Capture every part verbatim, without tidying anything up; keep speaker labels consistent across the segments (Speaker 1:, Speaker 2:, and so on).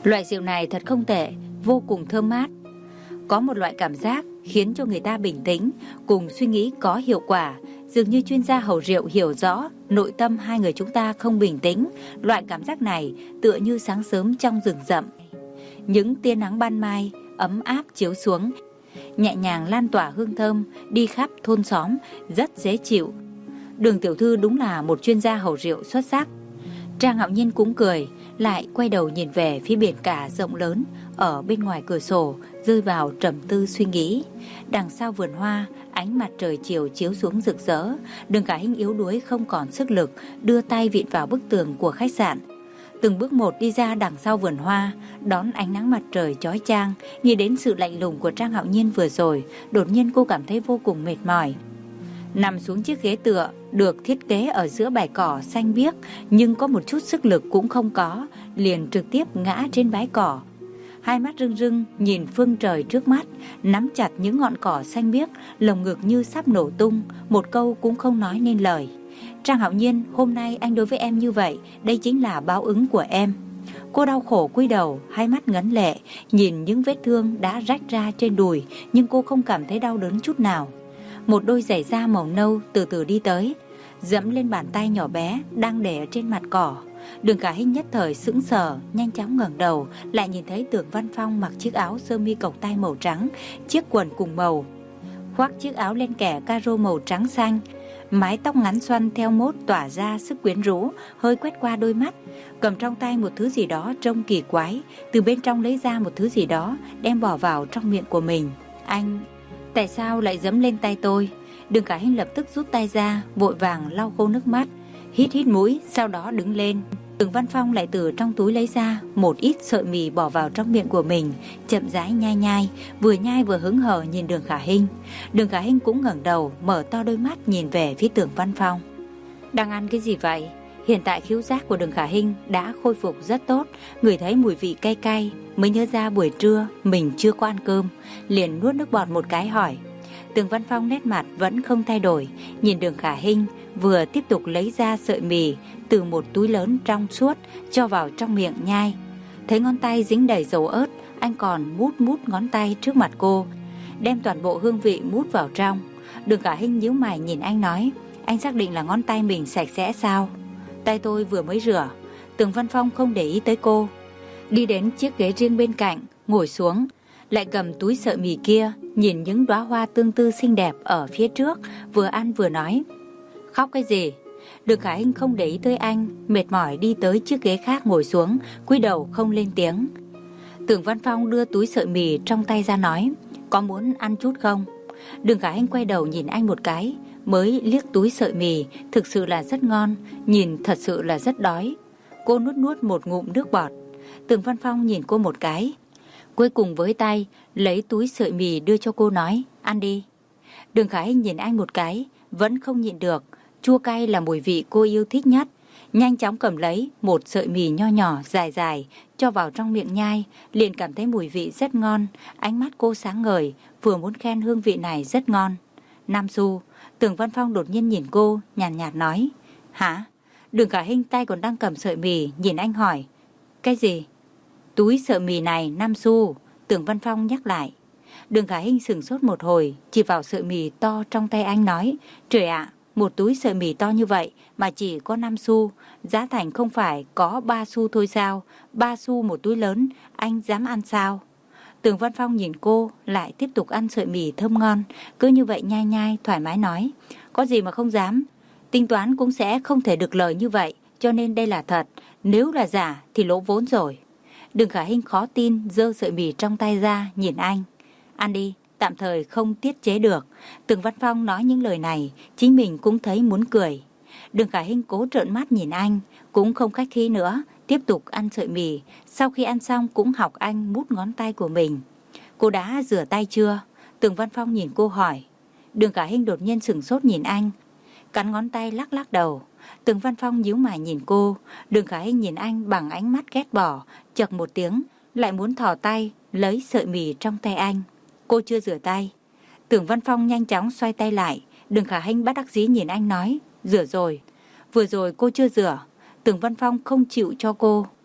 Speaker 1: Loại rượu này thật không tệ, vô cùng thơm mát. Có một loại cảm giác khiến cho người ta bình tĩnh, cùng suy nghĩ có hiệu quả. Dường như chuyên gia hầu rượu hiểu rõ nội tâm hai người chúng ta không bình tĩnh. Loại cảm giác này tựa như sáng sớm trong rừng rậm. Những tia nắng ban mai ấm áp chiếu xuống, nhẹ nhàng lan tỏa hương thơm đi khắp thôn xóm, rất dễ chịu. Đường tiểu thư đúng là một chuyên gia hầu rượu xuất sắc. Trang Hạo Nhiên cũng cười, lại quay đầu nhìn về phía biển cả rộng lớn ở bên ngoài cửa sổ, rơi vào trầm tư suy nghĩ. Đằng sau vườn hoa, ánh mặt trời chiều chiếu xuống rực rỡ. Đường Khả Hinh yếu đuối không còn sức lực, đưa tay vịn vào bức tường của khách sạn. Từng bước một đi ra đằng sau vườn hoa, đón ánh nắng mặt trời chói chang. Nghĩ đến sự lạnh lùng của Trang Hạo Nhiên vừa rồi, đột nhiên cô cảm thấy vô cùng mệt mỏi. Nằm xuống chiếc ghế tựa được thiết kế ở giữa bãi cỏ xanh biếc, nhưng có một chút sức lực cũng không có, liền trực tiếp ngã trên bãi cỏ. Hai mắt rưng rưng nhìn phương trời trước mắt, nắm chặt những ngọn cỏ xanh biếc, lồng ngực như sắp nổ tung, một câu cũng không nói nên lời. Trang Hạo Nhiên, hôm nay anh đối với em như vậy, đây chính là báo ứng của em. Cô đau khổ cúi đầu, hai mắt ngấn lệ, nhìn những vết thương đã rách ra trên đùi, nhưng cô không cảm thấy đau đớn chút nào. Một đôi giày da màu nâu từ từ đi tới, dẫm lên bàn tay nhỏ bé đang để ở trên mặt cỏ. Đường Khả Hinh nhất thời sững sờ, nhanh chóng ngẩng đầu, lại nhìn thấy Tưởng Văn Phong mặc chiếc áo sơ mi cộc tay màu trắng, chiếc quần cùng màu, khoác chiếc áo len kẻ caro màu trắng xanh, mái tóc ngắn xoăn theo mốt tỏa ra sức quyến rũ, hơi quét qua đôi mắt, cầm trong tay một thứ gì đó trông kỳ quái, từ bên trong lấy ra một thứ gì đó đem bỏ vào trong miệng của mình. Anh, tại sao lại giẫm lên tay tôi? Đường Khả Hinh lập tức rút tay ra, vội vàng lau khô nước mắt, hít hít mũi, sau đó đứng lên. Tưởng Văn Phong lại từ trong túi lấy ra một ít sợi mì bỏ vào trong miệng của mình, chậm rãi nhai nhai, vừa nhai vừa hứng hờ nhìn Đường Khả Hinh. Đường Khả Hinh cũng ngẩng đầu, mở to đôi mắt nhìn về phía Tưởng Văn Phong. Đang ăn cái gì vậy? Hiện tại khứu giác của Đường Khả Hinh đã khôi phục rất tốt, ngửi thấy mùi vị cay cay, mới nhớ ra buổi trưa mình chưa có ăn cơm, liền nuốt nước bọt một cái hỏi. Tưởng Văn Phong nét mặt vẫn không thay đổi, nhìn Đường Khả Hinh, vừa tiếp tục lấy ra sợi mì từ một túi lớn trong suốt cho vào trong miệng nhai. Thấy ngón tay dính đầy dầu ớt, anh còn mút mút ngón tay trước mặt cô, đem toàn bộ hương vị mút vào trong. Đường Khả Hinh nhíu mày nhìn anh nói, anh xác định là ngón tay mình sạch sẽ sao? Tay tôi vừa mới rửa. Tưởng Văn Phong không để ý tới cô, đi đến chiếc ghế riêng bên cạnh, ngồi xuống, lại cầm túi sợi mì kia, nhìn những đóa hoa tương tư xinh đẹp ở phía trước, vừa ăn vừa nói. Khóc cái gì? Đường Khả Hinh không để ý tới anh, mệt mỏi đi tới chiếc ghế khác ngồi xuống, cúi đầu không lên tiếng. Tưởng Văn Phong đưa túi sợi mì trong tay ra nói, có muốn ăn chút không? Đường Khả Hinh quay đầu nhìn anh một cái, mới liếc túi sợi mì, thực sự là rất ngon, nhìn thật sự là rất đói. Cô nuốt nuốt một ngụm nước bọt. Tưởng Văn Phong nhìn cô một cái, cuối cùng với tay lấy túi sợi mì đưa cho cô nói, ăn đi. Đường Khả Hinh nhìn anh một cái, vẫn không nhịn được, chua cay là mùi vị cô yêu thích nhất, nhanh chóng cầm lấy một sợi mì nho nhỏ dài dài cho vào trong miệng nhai, liền cảm thấy mùi vị rất ngon. Ánh mắt cô sáng ngời, vừa muốn khen hương vị này rất ngon. Nam Xu. Tưởng Văn Phong đột nhiên nhìn cô, nhàn nhạt, nhạt nói, hả? Đường Khả Hinh tay còn đang cầm sợi mì, nhìn anh hỏi, cái gì? Túi sợi mì này năm xu. Tưởng Văn Phong nhắc lại. Đường Khả Hinh sửng sốt một hồi, chỉ vào sợi mì to trong tay anh nói, trời ạ, một túi sợi mì to như vậy mà chỉ có năm xu, giá thành không phải có ba xu thôi sao? Ba xu một túi lớn, anh dám ăn sao? Tưởng Văn Phong nhìn cô, lại tiếp tục ăn sợi mì thơm ngon, cứ như vậy nhai nhai thoải mái nói, có gì mà không dám, tính toán cũng sẽ không thể được lời như vậy, cho nên đây là thật, nếu là giả thì lỗ vốn rồi. Đường Khả Hinh khó tin, giơ sợi mì trong tay ra, nhìn anh. Ăn đi, tạm thời không tiết chế được. Tưởng Văn Phong nói những lời này, chính mình cũng thấy muốn cười. Đường Khả Hinh cố trợn mắt nhìn anh, cũng không khách khí nữa, tiếp tục ăn sợi mì. Sau khi ăn xong cũng học anh mút ngón tay của mình. Cô đã rửa tay chưa? Tưởng Văn Phong nhìn cô hỏi. Đường Khả Hinh đột nhiên sửng sốt nhìn anh, cắn ngón tay lắc lắc đầu. Tưởng Văn Phong nhíu mày nhìn cô. Đường Khả Hinh nhìn anh bằng ánh mắt ghét bỏ, chậc một tiếng, lại muốn thò tay lấy sợi mì trong tay anh. Cô chưa rửa tay. Tưởng Văn Phong nhanh chóng xoay tay lại. Đường Khả Hinh bất đắc dĩ nhìn anh nói, rửa rồi. Vừa rồi cô chưa rửa. Tưởng Văn Phong không chịu cho cô.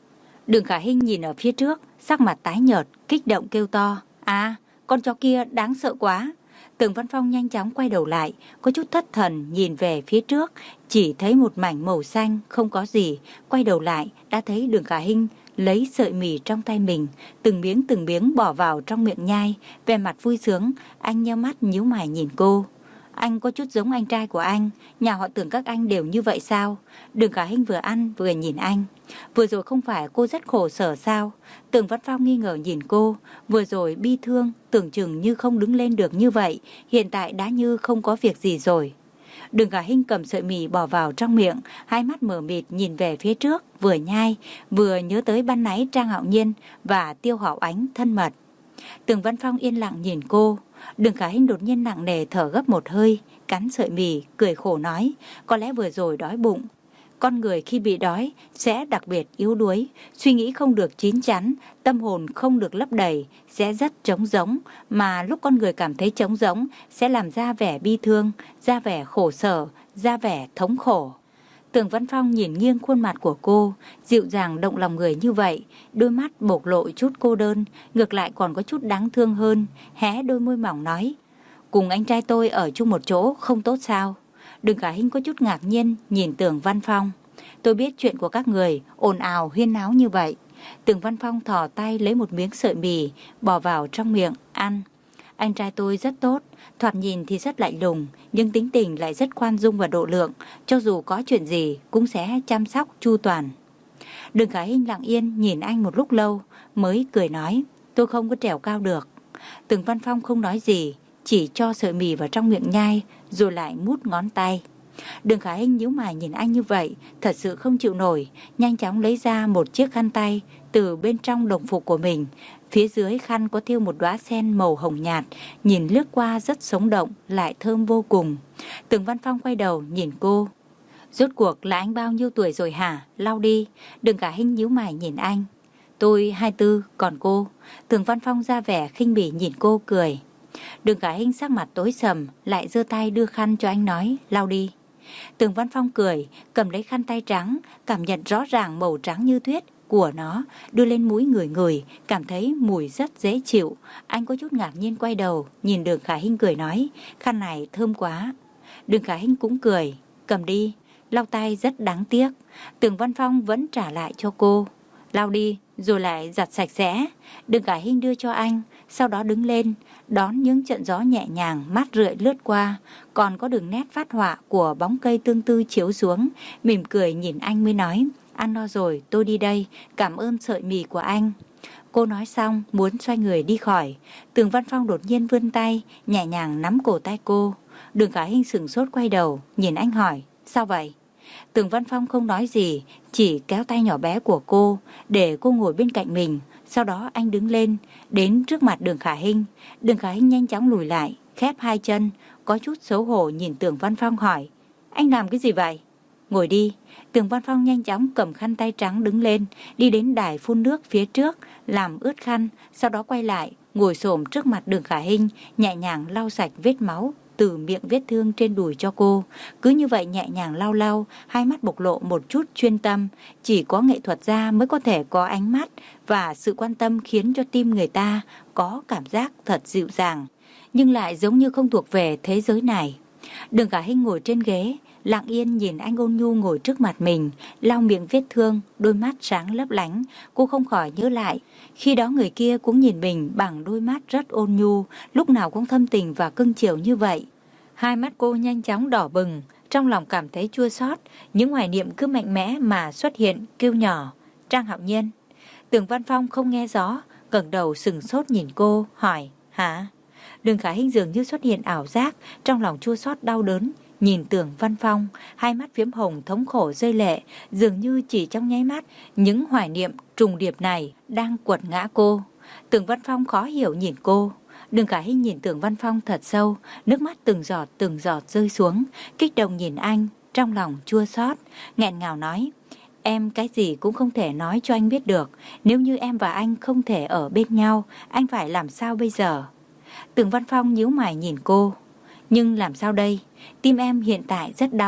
Speaker 1: Đường Khả Hinh nhìn ở phía trước, sắc mặt tái nhợt, kích động kêu to. À, con chó kia đáng sợ quá. Tường Văn Phong nhanh chóng quay đầu lại, có chút thất thần nhìn về phía trước, chỉ thấy một mảnh màu xanh, không có gì. Quay đầu lại, đã thấy Đường Khả Hinh lấy sợi mì trong tay mình, từng miếng từng miếng bỏ vào trong miệng nhai, vẻ mặt vui sướng. Anh nheo mắt nhíu mày nhìn cô. Anh có chút giống anh trai của anh, nhà họ Tưởng các anh đều như vậy sao? Đường Khả Hinh vừa ăn vừa nhìn anh. Vừa rồi không phải cô rất khổ sở sao? Tường Văn Phong nghi ngờ nhìn cô. Vừa rồi bi thương, tưởng chừng như không đứng lên được như vậy, hiện tại đã như không có việc gì rồi. Đường Khả Hinh cầm sợi mì bỏ vào trong miệng, hai mắt mờ mịt nhìn về phía trước, vừa nhai, vừa nhớ tới ban nãy Trang Hạo Nhiên và Tiêu Hạo Ánh thân mật. Tường Văn Phong yên lặng nhìn cô. Đường Khả Hinh đột nhiên nặng nề thở gấp một hơi, cắn sợi mì, cười khổ nói, có lẽ vừa rồi đói bụng. Con người khi bị đói sẽ đặc biệt yếu đuối, suy nghĩ không được chín chắn, tâm hồn không được lấp đầy, sẽ rất trống rỗng, mà lúc con người cảm thấy trống rỗng sẽ làm ra vẻ bi thương, ra vẻ khổ sở, ra vẻ thống khổ. Tường Văn Phong nhìn nghiêng khuôn mặt của cô, dịu dàng động lòng người như vậy, đôi mắt bộc lộ chút cô đơn, ngược lại còn có chút đáng thương hơn, hé đôi môi mỏng nói, cùng anh trai tôi ở chung một chỗ không tốt sao? Đường Khả Hinh có chút ngạc nhiên nhìn Tường Văn Phong. Tôi biết chuyện của các người, ồn ào huyên náo như vậy. Tường Văn Phong thò tay lấy một miếng sợi mì, bỏ vào trong miệng, ăn. Anh trai tôi rất tốt, thoạt nhìn thì rất lạnh lùng, nhưng tính tình lại rất khoan dung và độ lượng, cho dù có chuyện gì cũng sẽ chăm sóc chu toàn. Đường Khả Hinh lặng yên nhìn anh một lúc lâu, mới cười nói, tôi không có trèo cao được. Tường Văn Phong không nói gì, chỉ cho sợi mì vào trong miệng nhai, rồi lại mút ngón tay. Đường Khả Hinh nhíu mày nhìn anh như vậy, thật sự không chịu nổi, nhanh chóng lấy ra một chiếc khăn tay từ bên trong đồng phục của mình. Phía dưới khăn có thêu một đóa sen màu hồng nhạt, nhìn lướt qua rất sống động, lại thơm vô cùng. Tường Văn Phong quay đầu nhìn cô. Rốt cuộc là anh bao nhiêu tuổi rồi hả? Lau đi. Đường Khả Hinh nhíu mày nhìn anh. Tôi hai mươi tư, còn cô? Tường Văn Phong ra vẻ khinh bỉ nhìn cô cười. Đường Khả Hinh sắc mặt tối sầm, lại giơ tay đưa khăn cho anh nói, lau đi. Tường Văn Phong cười, cầm lấy khăn tay trắng, cảm nhận rõ ràng màu trắng như tuyết của nó, đưa lên mũi ngửi ngửi, cảm thấy mùi rất dễ chịu. Anh có chút ngạc nhiên quay đầu, nhìn Đường Khả Hinh cười nói, khăn này thơm quá. Đường Khả Hinh cũng cười, cầm đi, lau tay rất đáng tiếc. Tường Văn Phong vẫn trả lại cho cô, lau đi, rồi lại giặt sạch sẽ. Đường Khả Hinh đưa cho anh, sau đó đứng lên, đón những trận gió nhẹ nhàng mát rượi lướt qua, còn có đường nét phát họa của bóng cây tương tư chiếu xuống, mỉm cười nhìn anh mới nói, ăn no rồi, tôi đi đây, cảm ơn sợi mì của anh. Cô nói xong, muốn xoay người đi khỏi. Tường Văn Phong đột nhiên vươn tay, nhẹ nhàng nắm cổ tay cô. Đường Khả Hinh sửng sốt quay đầu, nhìn anh hỏi, sao vậy? Tường Văn Phong không nói gì, chỉ kéo tay nhỏ bé của cô, để cô ngồi bên cạnh mình. Sau đó anh đứng lên, đến trước mặt Đường Khả Hinh. Đường Khả Hinh nhanh chóng lùi lại, khép hai chân, có chút xấu hổ nhìn Tường Văn Phong hỏi, anh làm cái gì vậy? Ngồi đi. Tường Văn Phong nhanh chóng cầm khăn tay trắng đứng lên, đi đến đài phun nước phía trước, làm ướt khăn, sau đó quay lại, ngồi xổm trước mặt Đường Khả Hinh, nhẹ nhàng lau sạch vết máu từ miệng vết thương trên đùi cho cô. Cứ như vậy nhẹ nhàng lau lau, hai mắt bộc lộ một chút chuyên tâm. Chỉ có nghệ thuật gia mới có thể có ánh mắt và sự quan tâm khiến cho tim người ta có cảm giác thật dịu dàng, nhưng lại giống như không thuộc về thế giới này. Đường Khả Hinh ngồi trên ghế, lặng yên nhìn anh ôn nhu ngồi trước mặt mình, lau miệng vết thương, đôi mắt sáng lấp lánh. Cô không khỏi nhớ lại, khi đó người kia cũng nhìn mình bằng đôi mắt rất ôn nhu, lúc nào cũng thâm tình và cưng chiều như vậy. Hai mắt cô nhanh chóng đỏ bừng, trong lòng cảm thấy chua xót, những hoài niệm cứ mạnh mẽ mà xuất hiện, kêu nhỏ, Trang Hạo Nhiên. Tường Văn Phong không nghe rõ, ngẩng đầu sừng sốt nhìn cô, hỏi, hả? Đường Khả Hinh dường như xuất hiện ảo giác, trong lòng chua xót đau đớn, nhìn Tường Văn Phong, hai mắt phiếm hồng thống khổ rơi lệ, dường như chỉ trong nháy mắt, những hoài niệm trùng điệp này đang quật ngã cô. Tường Văn Phong khó hiểu nhìn cô. Đường Khả Hinh nhìn Tường Văn Phong thật sâu, nước mắt từng giọt từng giọt rơi xuống, kích động nhìn anh, trong lòng chua xót, nghẹn ngào nói, em cái gì cũng không thể nói cho anh biết được, nếu như em và anh không thể ở bên nhau, anh phải làm sao bây giờ? Tường Văn Phong nhíu mày nhìn cô, nhưng làm sao đây? Tim em hiện tại rất đau,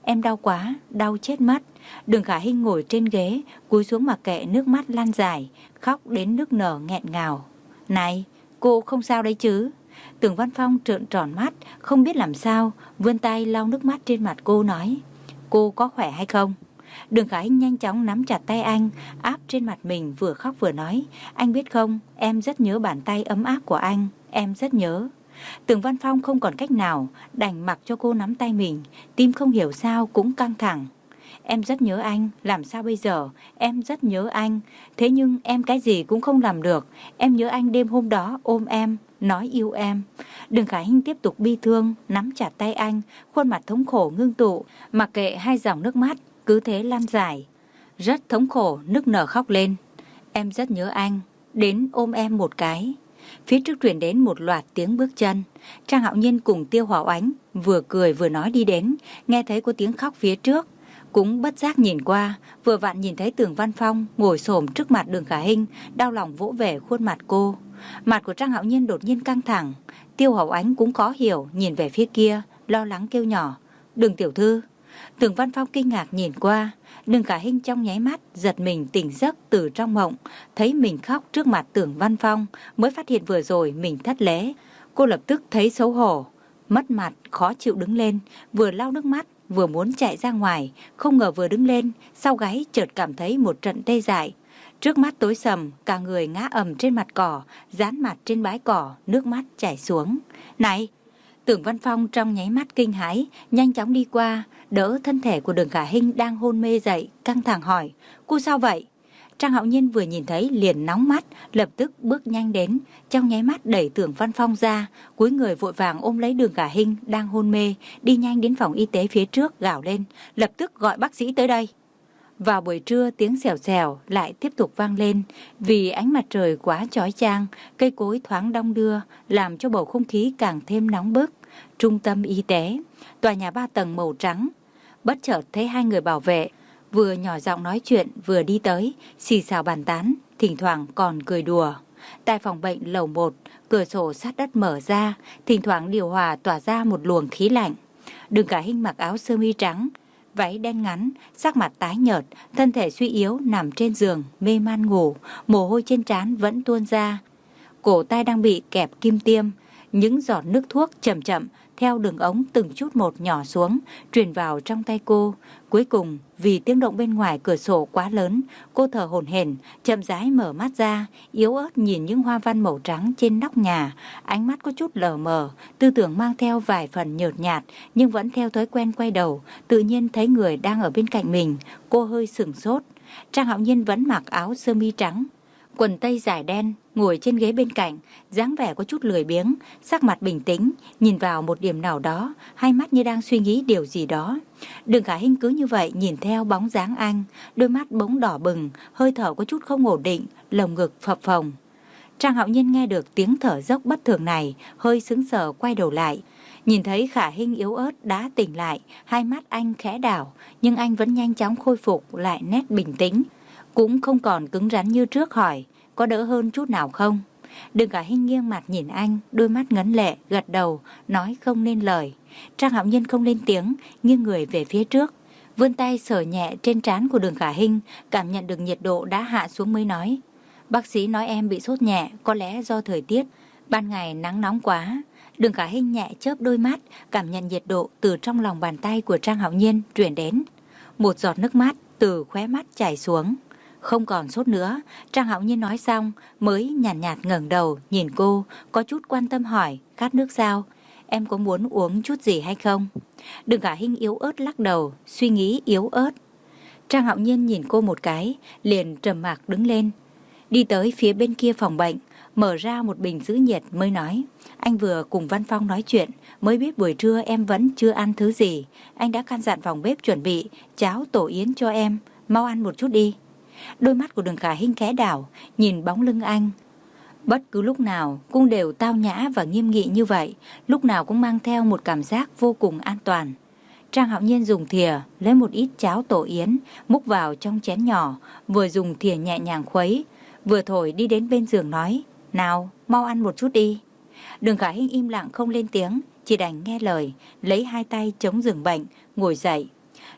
Speaker 1: em đau quá, đau chết mất. Đường Khả Hinh ngồi trên ghế, cúi xuống mặc kệ nước mắt lan dài, khóc đến nức nở nghẹn ngào. Này, cô không sao đấy chứ? Tưởng Văn Phong trợn tròn mắt, không biết làm sao, vươn tay lau nước mắt trên mặt cô nói. Cô có khỏe hay không? Đường Khả Hinh nhanh chóng nắm chặt tay anh, áp trên mặt mình, vừa khóc vừa nói. Anh biết không, em rất nhớ bàn tay ấm áp của anh, em rất nhớ. Tưởng Văn Phong không còn cách nào, đành mặc cho cô nắm tay mình, tim không hiểu sao cũng căng thẳng. Em rất nhớ anh, làm sao bây giờ? Em rất nhớ anh, thế nhưng em cái gì cũng không làm được. Em nhớ anh đêm hôm đó ôm em, nói yêu em. Đường Khả Hinh tiếp tục bi thương, nắm chặt tay anh, khuôn mặt thống khổ ngưng tụ, mặc kệ hai dòng nước mắt cứ thế lan dài. Rất thống khổ, nức nở khóc lên. Em rất nhớ anh, đến ôm em một cái. Phía trước truyền đến một loạt tiếng bước chân. Trang Hạo Nhiên cùng Tiêu Hỏa Oánh vừa cười vừa nói đi đến, nghe thấy có tiếng khóc phía trước, cũng bất giác nhìn qua, vừa vặn nhìn thấy Tưởng Văn Phong ngồi xổm trước mặt Đường Khả Hinh, đau lòng vỗ về khuôn mặt cô. Mặt của Trang Hạo Nhiên đột nhiên căng thẳng. Tiêu Hỏa Oánh cũng khó hiểu, nhìn về phía kia, lo lắng kêu nhỏ. Đường tiểu thư. Tưởng Văn Phong kinh ngạc nhìn qua. Đường Khả Hinh trong nháy mắt giật mình tỉnh giấc từ trong mộng, thấy mình khóc trước mặt Tưởng Văn Phong, mới phát hiện vừa rồi mình thất lễ. Cô lập tức thấy xấu hổ, mất mặt, khó chịu đứng lên, vừa lau nước mắt vừa muốn chạy ra ngoài, không ngờ vừa đứng lên, sau gáy chợt cảm thấy một trận tê dại. Trước mắt tối sầm, cả người ngã ầm trên mặt cỏ, dán mặt trên bãi cỏ, nước mắt chảy xuống. Này! Tưởng Văn Phong trong nháy mắt kinh hãi, nhanh chóng đi qua, đỡ thân thể của Đường Khả Hinh đang hôn mê dậy, căng thẳng hỏi, cô sao vậy? Trang Hạo Nhiên vừa nhìn thấy liền nóng mắt, lập tức bước nhanh đến, trong nháy mắt đẩy Tưởng Văn Phong ra, cúi người vội vàng ôm lấy Đường Khả Hinh đang hôn mê, đi nhanh đến phòng y tế phía trước gào lên, lập tức gọi bác sĩ tới đây. Vào buổi trưa tiếng xèo xèo lại tiếp tục vang lên, vì ánh mặt trời quá chói chang, cây cối thoáng đong đưa, làm cho bầu không khí càng thêm nóng bức. Trung tâm y tế, tòa nhà ba tầng màu trắng, bất chợt thấy hai người bảo vệ vừa nhỏ giọng nói chuyện vừa đi tới, xì xào bàn tán, thỉnh thoảng còn cười đùa. Tại phòng bệnh lầu một, cửa sổ sát đất mở ra, thỉnh thoảng điều hòa tỏa ra một luồng khí lạnh. Đường Khả Hinh mặc áo sơ mi trắng, váy đen ngắn, sắc mặt tái nhợt, thân thể suy yếu nằm trên giường mê man ngủ, mồ hôi trên trán vẫn tuôn ra. Cổ tay đang bị kẹp kim tiêm, những giọt nước thuốc chậm chậm theo đường ống từng chút một nhỏ xuống, truyền vào trong tay cô. Cuối cùng, vì tiếng động bên ngoài cửa sổ quá lớn, cô thở hổn hển, chậm rãi mở mắt ra, yếu ớt nhìn những hoa văn màu trắng trên nóc nhà, ánh mắt có chút lờ mờ, tư tưởng mang theo vài phần nhợt nhạt, nhưng vẫn theo thói quen quay đầu, tự nhiên thấy người đang ở bên cạnh mình, cô hơi sửng sốt. Trang Hạo Nhiên vẫn mặc áo sơ mi trắng, quần tây dài đen, ngồi trên ghế bên cạnh, dáng vẻ có chút lười biếng, sắc mặt bình tĩnh, nhìn vào một điểm nào đó, hai mắt như đang suy nghĩ điều gì đó. Đường Khả Hinh cứ như vậy nhìn theo bóng dáng anh, đôi mắt bỗng đỏ bừng, hơi thở có chút không ổn định, lồng ngực phập phồng. Trang Hạo Nhiên nghe được tiếng thở dốc bất thường này, hơi sững sờ quay đầu lại, nhìn thấy Khả Hinh yếu ớt đã tỉnh lại, hai mắt anh khẽ đảo, nhưng anh vẫn nhanh chóng khôi phục lại nét bình tĩnh, cũng không còn cứng rắn như trước, hỏi, có đỡ hơn chút nào không? Đường Khả Hinh nghiêng mặt nhìn anh, đôi mắt ngấn lệ, gật đầu, nói không nên lời. Trang Hạo Nhiên không lên tiếng, nghiêng người về phía trước, vươn tay sờ nhẹ trên trán của Đường Khả Hinh, cảm nhận được nhiệt độ đã hạ xuống mới nói, bác sĩ nói em bị sốt nhẹ, có lẽ do thời tiết, ban ngày nắng nóng quá. Đường Khả Hinh nhẹ chớp đôi mắt, cảm nhận nhiệt độ từ trong lòng bàn tay của Trang Hạo Nhiên truyền đến. Một giọt nước mắt từ khóe mắt chảy xuống. Không còn sốt nữa. Trang Hạo Nhiên nói xong mới nhàn nhạt, nhạt ngẩng đầu nhìn cô, có chút quan tâm hỏi, khát nước sao? Em có muốn uống chút gì hay không? Đường Khả Hinh yếu ớt lắc đầu, suy nghĩ yếu ớt. Trang Hạo Nhiên nhìn cô một cái, liền trầm mặc đứng lên, đi tới phía bên kia phòng bệnh, mở ra một bình giữ nhiệt mới nói, anh vừa cùng Văn Phong nói chuyện, mới biết buổi trưa em vẫn chưa ăn thứ gì. Anh đã căn dặn phòng bếp chuẩn bị cháo tổ yến cho em, mau ăn một chút đi. Đôi mắt của Đường Khả Hinh khẽ đảo, nhìn bóng lưng anh. Bất cứ lúc nào cũng đều tao nhã và nghiêm nghị như vậy, lúc nào cũng mang theo một cảm giác vô cùng an toàn. Trang Hạo Nhiên dùng thìa lấy một ít cháo tổ yến, múc vào trong chén nhỏ, vừa dùng thìa nhẹ nhàng khuấy, vừa thổi đi đến bên giường nói, nào, mau ăn một chút đi. Đường Khả Hinh im lặng không lên tiếng, chỉ đành nghe lời, lấy hai tay chống giường bệnh, ngồi dậy.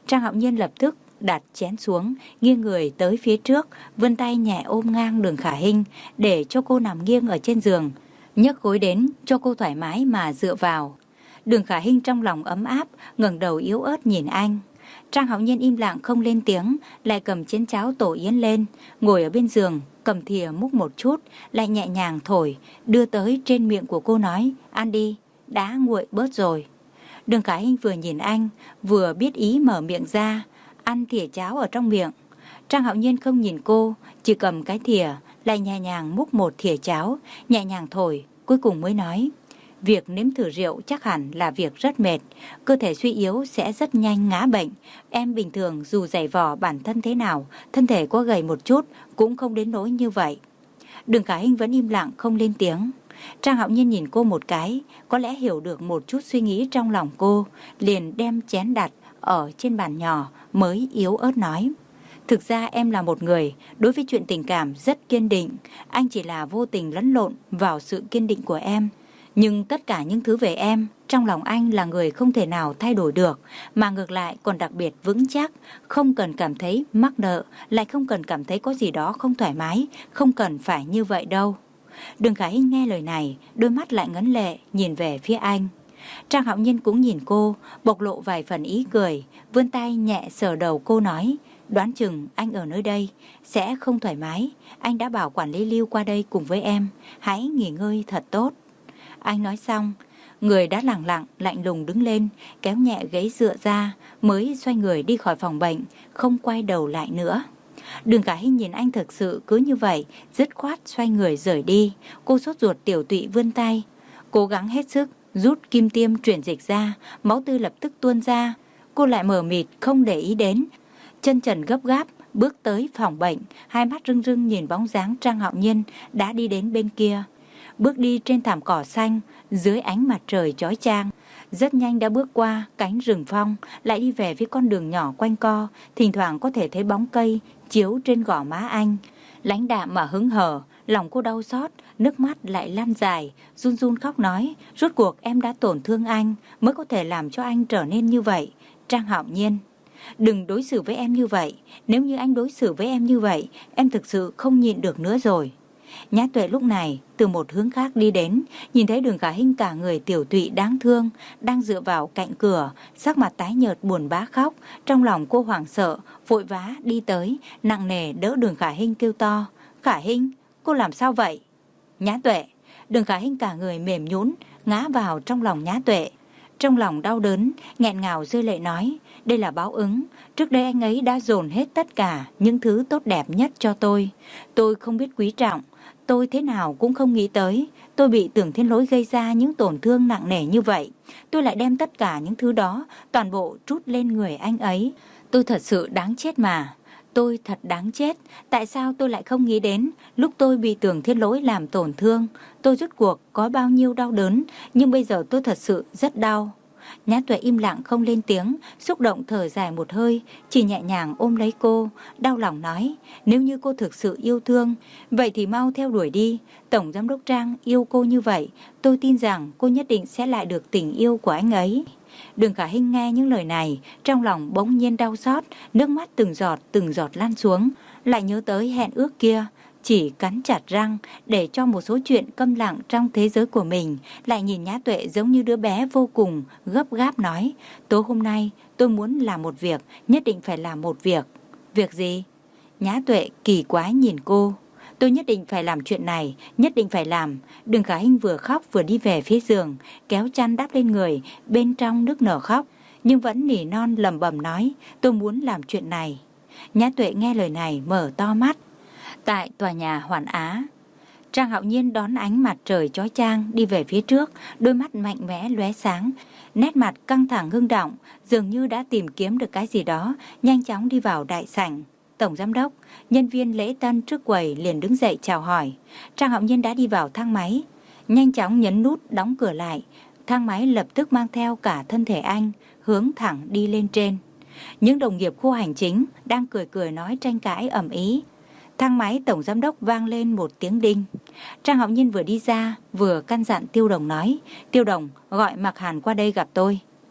Speaker 1: Trang Hạo Nhiên lập tức đặt chén xuống, nghiêng người tới phía trước, vươn tay nhẹ ôm ngang Đường Khả Hinh để cho cô nằm nghiêng ở trên giường, nhấc gối đến cho cô thoải mái mà dựa vào. Đường Khả Hinh trong lòng ấm áp, ngẩng đầu yếu ớt nhìn anh. Trang Hạo Nhiên im lặng không lên tiếng, lại cầm chén cháo tổ yến lên, ngồi ở bên giường, cầm thìa múc một chút, lại nhẹ nhàng thổi, đưa tới trên miệng của cô nói, ăn đi, đã nguội bớt rồi. Đường Khả Hinh vừa nhìn anh, vừa biết ý mở miệng ra, ăn thìa cháo ở trong miệng. Trang Hạo Nhiên không nhìn cô, chỉ cầm cái thìa, lại nhẹ nhàng múc một thìa cháo, nhẹ nhàng thổi, cuối cùng mới nói, việc nếm thử rượu chắc hẳn là việc rất mệt, cơ thể suy yếu sẽ rất nhanh ngã bệnh. Em bình thường dù giày vò bản thân thế nào, thân thể có gầy một chút cũng không đến nỗi như vậy. Đường Khả Hinh vẫn im lặng không lên tiếng. Trang Hạo Nhiên nhìn cô một cái, có lẽ hiểu được một chút suy nghĩ trong lòng cô, liền đem chén đặt ở trên bàn nhỏ, mới yếu ớt nói, thực ra em là một người đối với chuyện tình cảm rất kiên định, anh chỉ là vô tình lẫn lộn vào sự kiên định của em. Nhưng tất cả những thứ về em, trong lòng anh là người không thể nào thay đổi được, mà ngược lại còn đặc biệt vững chắc, không cần cảm thấy mắc nợ, lại không cần cảm thấy có gì đó không thoải mái, không cần phải như vậy đâu. Đường Khả Hinh nghe lời này, đôi mắt lại ngấn lệ, nhìn về phía anh. Trang Hạo Nhiên cũng nhìn cô, bộc lộ vài phần ý cười, vươn tay nhẹ sờ đầu cô nói, đoán chừng anh ở nơi đây sẽ không thoải mái, anh đã bảo quản lý Lưu qua đây cùng với em, hãy nghỉ ngơi thật tốt. Anh nói xong, người đã lặng lặng, lạnh lùng đứng lên, kéo nhẹ ghế dựa ra, mới xoay người đi khỏi phòng bệnh, không quay đầu lại nữa. Đường Khả Hinh nhìn anh thực sự cứ như vậy, dứt khoát xoay người rời đi. Cô sốt ruột tiểu tụy vươn tay, cố gắng hết sức, rút kim tiêm truyền dịch ra, máu tươi lập tức tuôn ra. Cô lại mờ mịt, không để ý đến. Chân trần gấp gáp, bước tới phòng bệnh, hai mắt rưng rưng nhìn bóng dáng Trang Hạo Nhiên đã đi đến bên kia. Bước đi trên thảm cỏ xanh, dưới ánh mặt trời chói chang. Rất nhanh đã bước qua cánh rừng phong, lại đi về phía con đường nhỏ quanh co, thỉnh thoảng có thể thấy bóng cây chiếu trên gò má anh. Lãnh đạm mà hứng hở, lòng cô đau xót, nước mắt lại lan dài, run run khóc nói, rốt cuộc em đã tổn thương anh, mới có thể làm cho anh trở nên như vậy. Trang Hạo Nhiên, đừng đối xử với em như vậy, nếu như anh đối xử với em như vậy, em thực sự không nhịn được nữa rồi. Nhã Tuệ lúc này từ một hướng khác đi đến, nhìn thấy Đường Khả Hinh cả người tiểu tụy đáng thương, đang dựa vào cạnh cửa, sắc mặt tái nhợt buồn bã khóc. Trong lòng cô hoảng sợ, vội vã đi tới, nặng nề đỡ Đường Khả Hinh kêu to, Khả Hinh, cô làm sao vậy? Nhã Tuệ. Đường Khả Hinh cả người mềm nhũn ngã vào trong lòng Nhã Tuệ. Trong lòng đau đớn, nghẹn ngào rơi lệ nói, đây là báo ứng, trước đây anh ấy đã dồn hết tất cả những thứ tốt đẹp nhất cho tôi. Tôi không biết quý trọng, tôi thế nào cũng không nghĩ tới, tôi bị Tưởng Thiên Lỗi gây ra những tổn thương nặng nề như vậy. Tôi lại đem tất cả những thứ đó, toàn bộ trút lên người anh ấy. Tôi thật sự đáng chết mà. Tôi thật đáng chết, tại sao tôi lại không nghĩ đến lúc tôi bị Tưởng Thiên Lỗi làm tổn thương, tôi rốt cuộc có bao nhiêu đau đớn, nhưng bây giờ tôi thật sự rất đau. Nhã Tuệ im lặng không lên tiếng, xúc động thở dài một hơi, chỉ nhẹ nhàng ôm lấy cô, đau lòng nói, nếu như cô thực sự yêu thương, vậy thì mau theo đuổi đi. Tổng giám đốc Trang yêu cô như vậy, tôi tin rằng cô nhất định sẽ lại được tình yêu của anh ấy. Đường Khả Hinh nghe những lời này, trong lòng bỗng nhiên đau xót, nước mắt từng giọt từng giọt lan xuống, lại nhớ tới hẹn ước kia, chỉ cắn chặt răng để cho một số chuyện câm lặng trong thế giới của mình. Lại nhìn Nhã Tuệ giống như đứa bé vô cùng gấp gáp nói, tối hôm nay tôi muốn làm một việc, nhất định phải làm một việc. Việc gì? Nhã Tuệ kỳ quái nhìn cô. Tôi nhất định phải làm chuyện này, nhất định phải làm. Đường Khả Hinh vừa khóc vừa đi về phía giường, kéo chăn đắp lên người, bên trong nức nở khóc, nhưng vẫn nỉ non lẩm bẩm nói, tôi muốn làm chuyện này. Nhã Tuệ nghe lời này mở to mắt. Tại tòa nhà Hoàn Á, Trang Hạo Nhiên đón ánh mặt trời chói chang đi về phía trước, đôi mắt mạnh mẽ lóe sáng, nét mặt căng thẳng ngưng động, dường như đã tìm kiếm được cái gì đó, nhanh chóng đi vào đại sảnh. Tổng giám đốc, nhân viên lễ tân trước quầy liền đứng dậy chào hỏi. Trang Hạo Nhiên đã đi vào thang máy, nhanh chóng nhấn nút đóng cửa lại. Thang máy lập tức mang theo cả thân thể anh, hướng thẳng đi lên trên. Những đồng nghiệp khu hành chính đang cười cười nói tranh cãi ầm ĩ. Thang máy tổng giám đốc vang lên một tiếng đinh. Trang Hạo Nhiên vừa đi ra, vừa căn dặn Tiêu Đồng nói, Tiêu Đồng, gọi Mạc Hàn qua đây gặp tôi.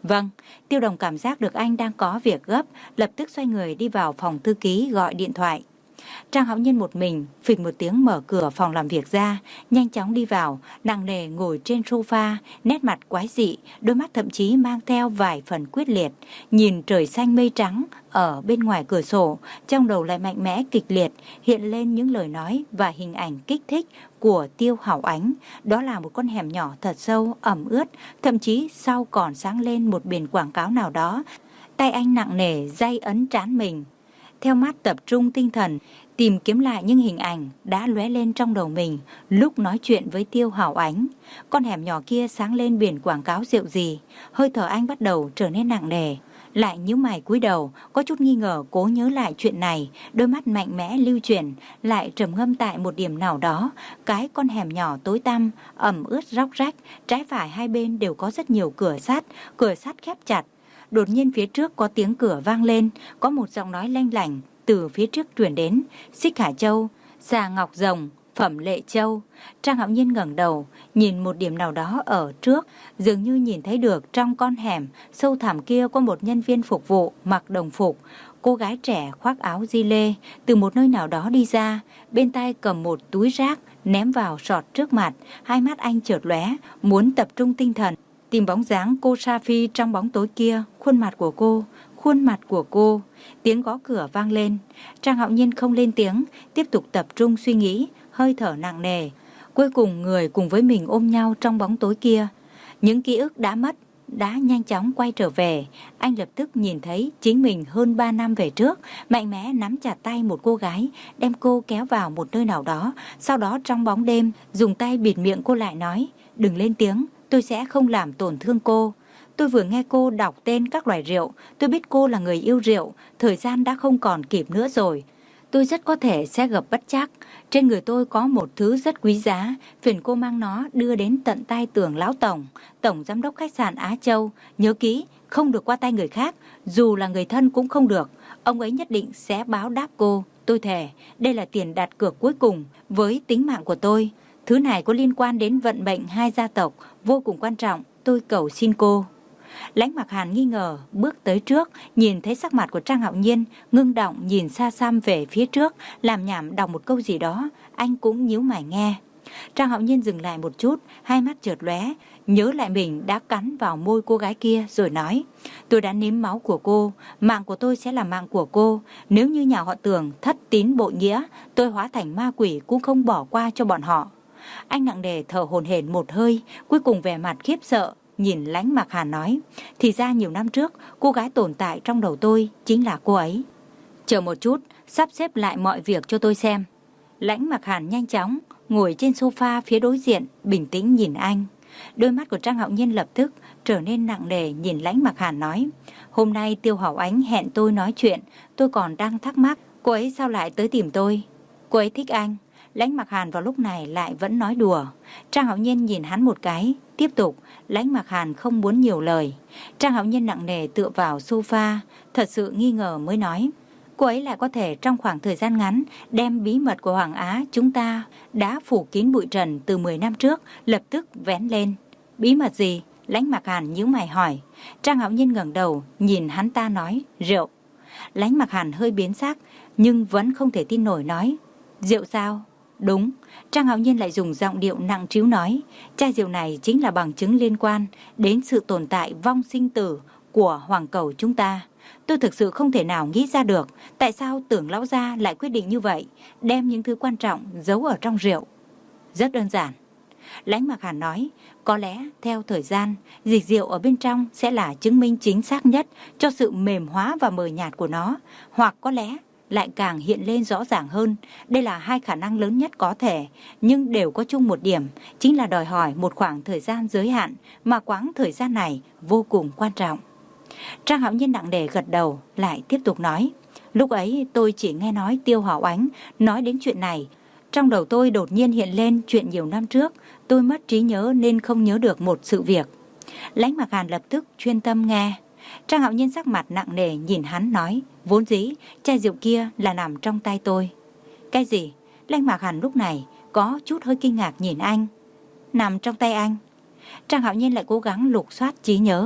Speaker 1: Vâng, Tiêu Đồng cảm giác được anh đang có việc gấp, lập tức xoay người đi vào phòng thư ký gọi điện thoại. Trang Hạo Nhiên một mình, phịch một tiếng mở cửa phòng làm việc ra, nhanh chóng đi vào, nặng nề ngồi trên sofa, nét mặt quái dị, đôi mắt thậm chí mang theo vài phần quyết liệt, nhìn trời xanh mây trắng ở bên ngoài cửa sổ, trong đầu lại mạnh mẽ kịch liệt, hiện lên những lời nói và hình ảnh kích thích của Tiêu Hảo Ánh. Đó là một con hẻm nhỏ thật sâu, ẩm ướt, thậm chí sau còn sáng lên một biển quảng cáo nào đó. Tay anh nặng nề day ấn trán mình, theo mắt tập trung tinh thần, tìm kiếm lại những hình ảnh đã lóe lên trong đầu mình lúc nói chuyện với Tiêu Hảo Ánh. Con hẻm nhỏ kia sáng lên biển quảng cáo rượu gì, hơi thở anh bắt đầu trở nên nặng nề. Lại nhíu mày cúi đầu, có chút nghi ngờ cố nhớ lại chuyện này, đôi mắt mạnh mẽ lưu chuyển, lại trầm ngâm tại một điểm nào đó. Cái con hẻm nhỏ tối tăm, ẩm ướt róc rách, trái phải hai bên đều có rất nhiều cửa sắt, cửa sắt khép chặt. Đột nhiên phía trước có tiếng cửa vang lên, có một giọng nói lanh lảnh từ phía trước truyền đến. Xích Khả Châu, Xà Ngọc Rồng, Phẩm Lệ Châu. Trang Hạo Nhiên ngẩng đầu, nhìn một điểm nào đó ở trước, dường như nhìn thấy được trong con hẻm sâu thẳm kia có một nhân viên phục vụ mặc đồng phục. Cô gái trẻ khoác áo di lê từ một nơi nào đó đi ra, bên tay cầm một túi rác ném vào sọt trước mặt. Hai mắt anh chợt lóe, muốn tập trung tinh thần tìm bóng dáng cô Sa Phi trong bóng tối kia. Khuôn mặt của cô, khuôn mặt của cô. Tiếng gõ cửa vang lên. Trang Hạo Nhiên không lên tiếng, tiếp tục tập trung suy nghĩ, hơi thở nặng nề. Cuối cùng người cùng với mình ôm nhau trong bóng tối kia. Những ký ức đã mất đã nhanh chóng quay trở về. Anh lập tức nhìn thấy chính mình hơn ba năm về trước, mạnh mẽ nắm chặt tay một cô gái, đem cô kéo vào một nơi nào đó. Sau đó trong bóng đêm dùng tay bịt miệng cô lại, nói: đừng lên tiếng, tôi sẽ không làm tổn thương cô. Tôi vừa nghe cô đọc tên các loại rượu, tôi biết cô là người yêu rượu, thời gian đã không còn kịp nữa rồi. Tôi rất có thể sẽ gặp bất trắc. Trên người tôi có một thứ rất quý giá, phiền cô mang nó đưa đến tận tay Tưởng lão tổng, tổng giám đốc khách sạn Á Châu. Nhớ kỹ, không được qua tay người khác, dù là người thân cũng không được. Ông ấy nhất định sẽ báo đáp cô. Tôi thề, đây là tiền đặt cược cuối cùng với tính mạng của tôi. Thứ này có liên quan đến vận mệnh hai gia tộc, vô cùng quan trọng. Tôi cầu xin cô. Lãnh Mặc Hàn nghi ngờ bước tới trước, nhìn thấy sắc mặt của Trang Hạo Nhiên ngưng động, nhìn xa xăm về phía trước, làm nhảm đọc một câu gì đó. Anh cũng nhíu mày nghe. Trang Hạo Nhiên dừng lại một chút, hai mắt chợt lóe, nhớ lại mình đã cắn vào môi cô gái kia rồi nói: tôi đã nếm máu của cô, mạng của tôi sẽ là mạng của cô. Nếu như nhà họ Tưởng thất tín bội nghĩa, tôi hóa thành ma quỷ cũng không bỏ qua cho bọn họ. Anh nặng nề thở hổn hển một hơi, cuối cùng vẻ mặt khiếp sợ nhìn Lãnh Mặc Hàn nói: thì ra nhiều năm trước cô gái tồn tại trong đầu tôi chính là cô ấy. Chờ một chút, sắp xếp lại mọi việc cho tôi xem. Lãnh Mặc Hàn nhanh chóng ngồi trên sofa phía đối diện, bình tĩnh nhìn anh. Đôi mắt của Trang Hạo Nhiên lập tức trở nên nặng nề, nhìn Lãnh Mặc Hàn nói: hôm nay Tiêu Hảo Ánh hẹn tôi nói chuyện, tôi còn đang thắc mắc cô ấy sao lại tới tìm tôi. Cô ấy thích anh. Lãnh Mặc Hàn vào lúc này lại vẫn nói đùa. Trang Hạo Nhiên nhìn hắn một cái, tiếp tục. Lãnh Mặc Hàn không muốn nhiều lời. Trang Hạo Nhiên nặng nề tựa vào sofa, thật sự nghi ngờ mới nói: cô ấy lại có thể trong khoảng thời gian ngắn đem bí mật của Hoàng Á chúng ta đã phủ kín bụi trần từ mười năm trước lập tức vén lên. Bí mật gì? Lãnh Mặc Hàn nhíu mày hỏi. Trang Hạo Nhiên ngẩng đầu nhìn hắn ta nói: rượu. Lãnh Mặc Hàn hơi biến sắc nhưng vẫn không thể tin nổi nói: rượu sao? Đúng. Trang Hạo Nhiên lại dùng giọng điệu nặng trĩu nói: chai rượu này chính là bằng chứng liên quan đến sự tồn tại vong sinh tử của hoàng cầu chúng ta. Tôi thực sự không thể nào nghĩ ra được tại sao Tưởng lão gia lại quyết định như vậy, đem những thứ quan trọng giấu ở trong rượu. Rất đơn giản. Lãnh Mặc Hàn nói: có lẽ theo thời gian, dịch rượu ở bên trong sẽ là chứng minh chính xác nhất cho sự mềm hóa và mờ nhạt của nó, hoặc có lẽ lại càng hiện lên rõ ràng hơn. Đây là hai khả năng lớn nhất có thể, nhưng đều có chung một điểm, chính là đòi hỏi một khoảng thời gian giới hạn, mà quãng thời gian này vô cùng quan trọng. Trang Hạo Nhiên nặng nề gật đầu, lại tiếp tục nói: lúc ấy tôi chỉ nghe nói Tiêu Hảo Ánh nói đến chuyện này, trong đầu tôi đột nhiên hiện lên chuyện nhiều năm trước, tôi mất trí nhớ nên không nhớ được một sự việc. Lãnh Mặc Hàn lập tức chuyên tâm nghe. Trang Hạo Nhiên sắc mặt nặng nề nhìn hắn nói: vốn dĩ chai rượu kia là nằm trong tay tôi. Cái gì? Lãnh Mặc Hàn lúc này có chút hơi kinh ngạc nhìn anh. Nằm trong tay anh? Trang Hạo Nhiên lại cố gắng lục soát trí nhớ.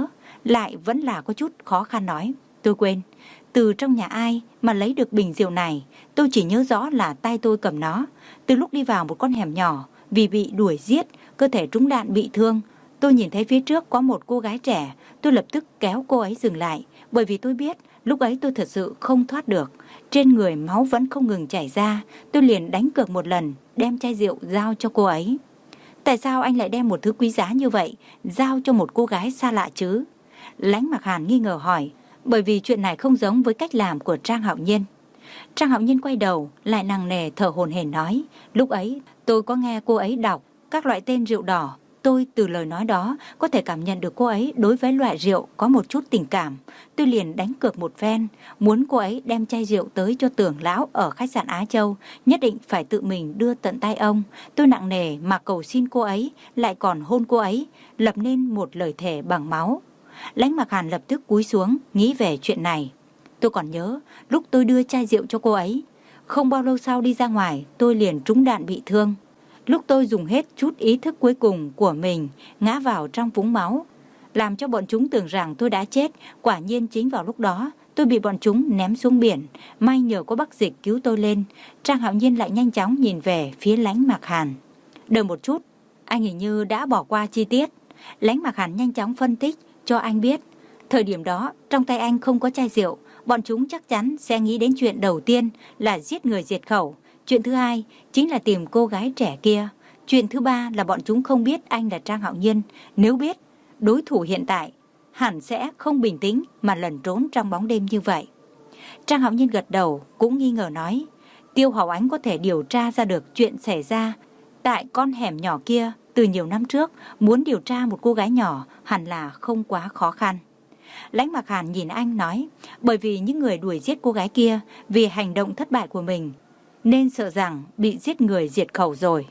Speaker 1: lại vẫn là có chút khó khăn nói. Tôi quên, từ trong nhà ai mà lấy được bình rượu này, tôi chỉ nhớ rõ là tay tôi cầm nó. Từ lúc đi vào một con hẻm nhỏ, vì bị đuổi giết, cơ thể trúng đạn bị thương, tôi nhìn thấy phía trước có một cô gái trẻ, tôi lập tức kéo cô ấy dừng lại, bởi vì tôi biết lúc ấy tôi thật sự không thoát được. Trên người máu vẫn không ngừng chảy ra, tôi liền đánh cược một lần, đem chai rượu giao cho cô ấy. Tại sao anh lại đem một thứ quý giá như vậy giao cho một cô gái xa lạ chứ? Lãnh Mặc Hàn nghi ngờ hỏi, bởi vì chuyện này không giống với cách làm của Trang Hạo Nhiên. Trang Hạo Nhiên quay đầu, lại nặng nề thở hổn hển nói, lúc ấy tôi có nghe cô ấy đọc các loại tên rượu đỏ. Tôi từ lời nói đó có thể cảm nhận được cô ấy đối với loại rượu có một chút tình cảm. Tôi liền đánh cược một phen, muốn cô ấy đem chai rượu tới cho Tưởng lão ở khách sạn Á Châu, nhất định phải tự mình đưa tận tay ông. Tôi nặng nề mà cầu xin cô ấy, lại còn hôn cô ấy, lập nên một lời thề bằng máu. Lãnh Mặc Hàn lập tức cúi xuống, nghĩ về chuyện này. Tôi còn nhớ, lúc tôi đưa chai rượu cho cô ấy, không bao lâu sau đi ra ngoài, tôi liền trúng đạn bị thương. Lúc tôi dùng hết chút ý thức cuối cùng của mình, ngã vào trong vũng máu, làm cho bọn chúng tưởng rằng tôi đã chết. Quả nhiên chính vào lúc đó, tôi bị bọn chúng ném xuống biển. May nhờ có Bắc Dịch cứu tôi lên. Trang Hạo Nhiên lại nhanh chóng nhìn về phía Lãnh Mặc Hàn. Đợi một chút, anh hình như đã bỏ qua chi tiết. Lãnh Mặc Hàn nhanh chóng phân tích cho anh biết. Thời điểm đó, trong tay anh không có chai rượu. Bọn chúng chắc chắn sẽ nghĩ đến chuyện đầu tiên là giết người diệt khẩu. Chuyện thứ hai chính là tìm cô gái trẻ kia. Chuyện thứ ba là bọn chúng không biết anh là Trang Hạo Nhiên. Nếu biết, đối thủ hiện tại hẳn sẽ không bình tĩnh mà lẩn trốn trong bóng đêm như vậy. Trang Hạo Nhiên gật đầu, cũng nghi ngờ nói, Tiêu Hảo Ánh có thể điều tra ra được chuyện xảy ra tại con hẻm nhỏ kia từ nhiều năm trước. Muốn điều tra một cô gái nhỏ hẳn là không quá khó khăn. Lãnh Mặc Hàn nhìn anh nói, bởi vì những người đuổi giết cô gái kia vì hành động thất bại của mình, nên sợ rằng bị giết người diệt khẩu rồi.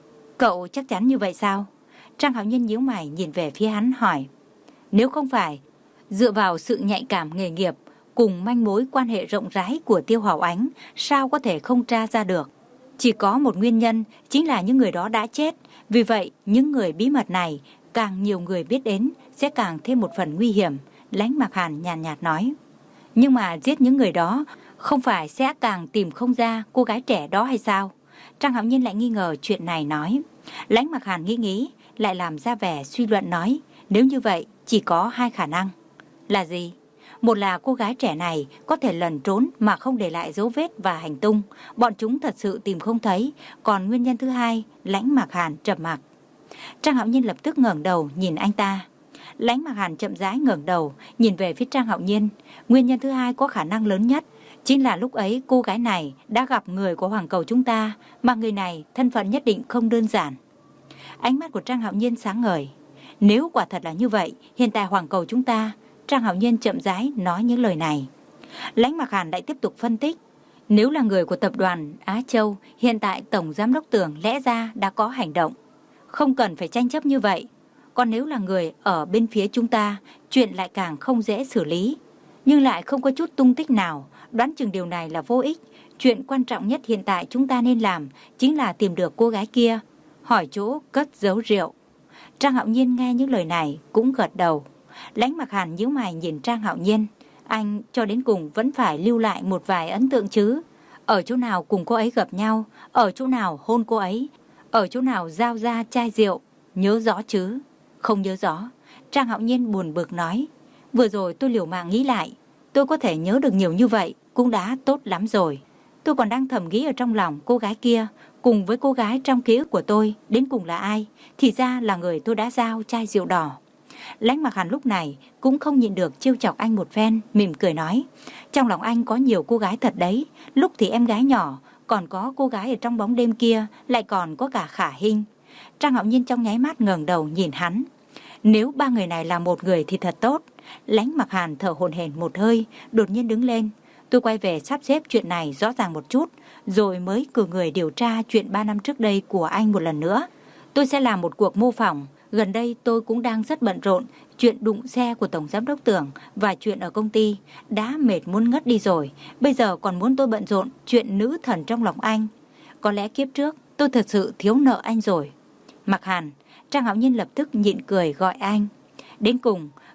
Speaker 1: Cậu chắc chắn như vậy sao? Trang Hạo Nhiên nhíu mày nhìn về phía hắn hỏi. Nếu không phải dựa vào sự nhạy cảm nghề nghiệp cùng manh mối quan hệ rộng rãi của Tiêu Hảo Ánh, sao có thể không tra ra được? Chỉ có một nguyên nhân, chính là những người đó đã chết. Vì vậy, những người bí mật này càng nhiều người biết đến sẽ càng thêm một phần nguy hiểm. Lãnh Mặc Hàn nhàn nhạt, nhạt nói. Nhưng mà giết những người đó không phải sẽ càng tìm không ra cô gái trẻ đó hay sao? Trang Hạo Nhiên lại nghi ngờ chuyện này nói. Lãnh Mặc Hàn nghĩ nghĩ, lại làm ra vẻ suy luận nói, nếu như vậy chỉ có hai khả năng. Là gì? Một là cô gái trẻ này có thể lẩn trốn mà không để lại dấu vết và hành tung, bọn chúng thật sự tìm không thấy. Còn nguyên nhân thứ hai, Lãnh Mặc Hàn trầm mặc. Trang Hạo Nhiên lập tức ngẩng đầu nhìn anh ta. Lãnh Mặc Hàn chậm rãi ngẩng đầu nhìn về phía Trang Hạo Nhiên. Nguyên nhân thứ hai có khả năng lớn nhất chính là lúc ấy cô gái này đã gặp người của Hoàng Cầu chúng ta, mà người này thân phận nhất định không đơn giản. Ánh mắt của Trang Hạo Nhiên sáng ngời. Nếu quả thật là như vậy, hiện tại Hoàng Cầu chúng ta, Trang Hạo Nhiên chậm rãi nói những lời này. Lãnh Mặc Hàn lại tiếp tục phân tích. Nếu là người của tập đoàn Á Châu, hiện tại Tổng Giám đốc Tưởng lẽ ra đã có hành động, không cần phải tranh chấp như vậy. Còn nếu là người ở bên phía chúng ta, chuyện lại càng không dễ xử lý, nhưng lại không có chút tung tích nào. Đoán chừng điều này là vô ích. Chuyện quan trọng nhất hiện tại chúng ta nên làm chính là tìm được cô gái kia, hỏi chỗ cất giấu rượu. Trang Hạo Nhiên nghe những lời này cũng gật đầu. Lãnh Mặc Hàn nhíu mày nhìn Trang Hạo Nhiên. Anh cho đến cùng vẫn phải lưu lại một vài ấn tượng chứ. Ở chỗ nào cùng cô ấy gặp nhau, ở chỗ nào hôn cô ấy, ở chỗ nào giao ra chai rượu, nhớ rõ chứ? Không nhớ rõ. Trang Hạo Nhiên buồn bực nói. Vừa rồi tôi liều mạng nghĩ lại, tôi có thể nhớ được nhiều như vậy cũng đã tốt lắm rồi. Tôi còn đang thầm nghĩ ở trong lòng cô gái kia cùng với cô gái trong ký ức của tôi đến cùng là ai, thì ra là người tôi đã giao chai rượu đỏ. Lãnh Mặc Hàn lúc này cũng không nhịn được trêu chọc anh một phen, mỉm cười nói, trong lòng anh có nhiều cô gái thật đấy. Lúc thì em gái nhỏ, còn có cô gái ở trong bóng đêm kia, lại còn có cả Khả Hinh. Trang Hạo Nhiên trong nháy mắt ngẩng đầu nhìn hắn. Nếu ba người này là một người thì thật tốt. Lãnh Mặc Hàn thở hổn hển một hơi, đột nhiên đứng lên. Tôi quay về sắp xếp chuyện này rõ ràng một chút, rồi mới cử người điều tra chuyện ba năm trước đây của anh một lần nữa. Tôi sẽ làm một cuộc mô phỏng. Gần đây tôi cũng đang rất bận rộn. Chuyện đụng xe của Tổng Giám đốc Tưởng và chuyện ở công ty đã mệt muốn ngất đi rồi. Bây giờ còn muốn tôi bận rộn chuyện nữ thần trong lòng anh. Có lẽ kiếp trước tôi thật sự thiếu nợ anh rồi. Mặc Hàn. Trang Hạo Nhiên lập tức nhịn cười gọi anh. Đến cùng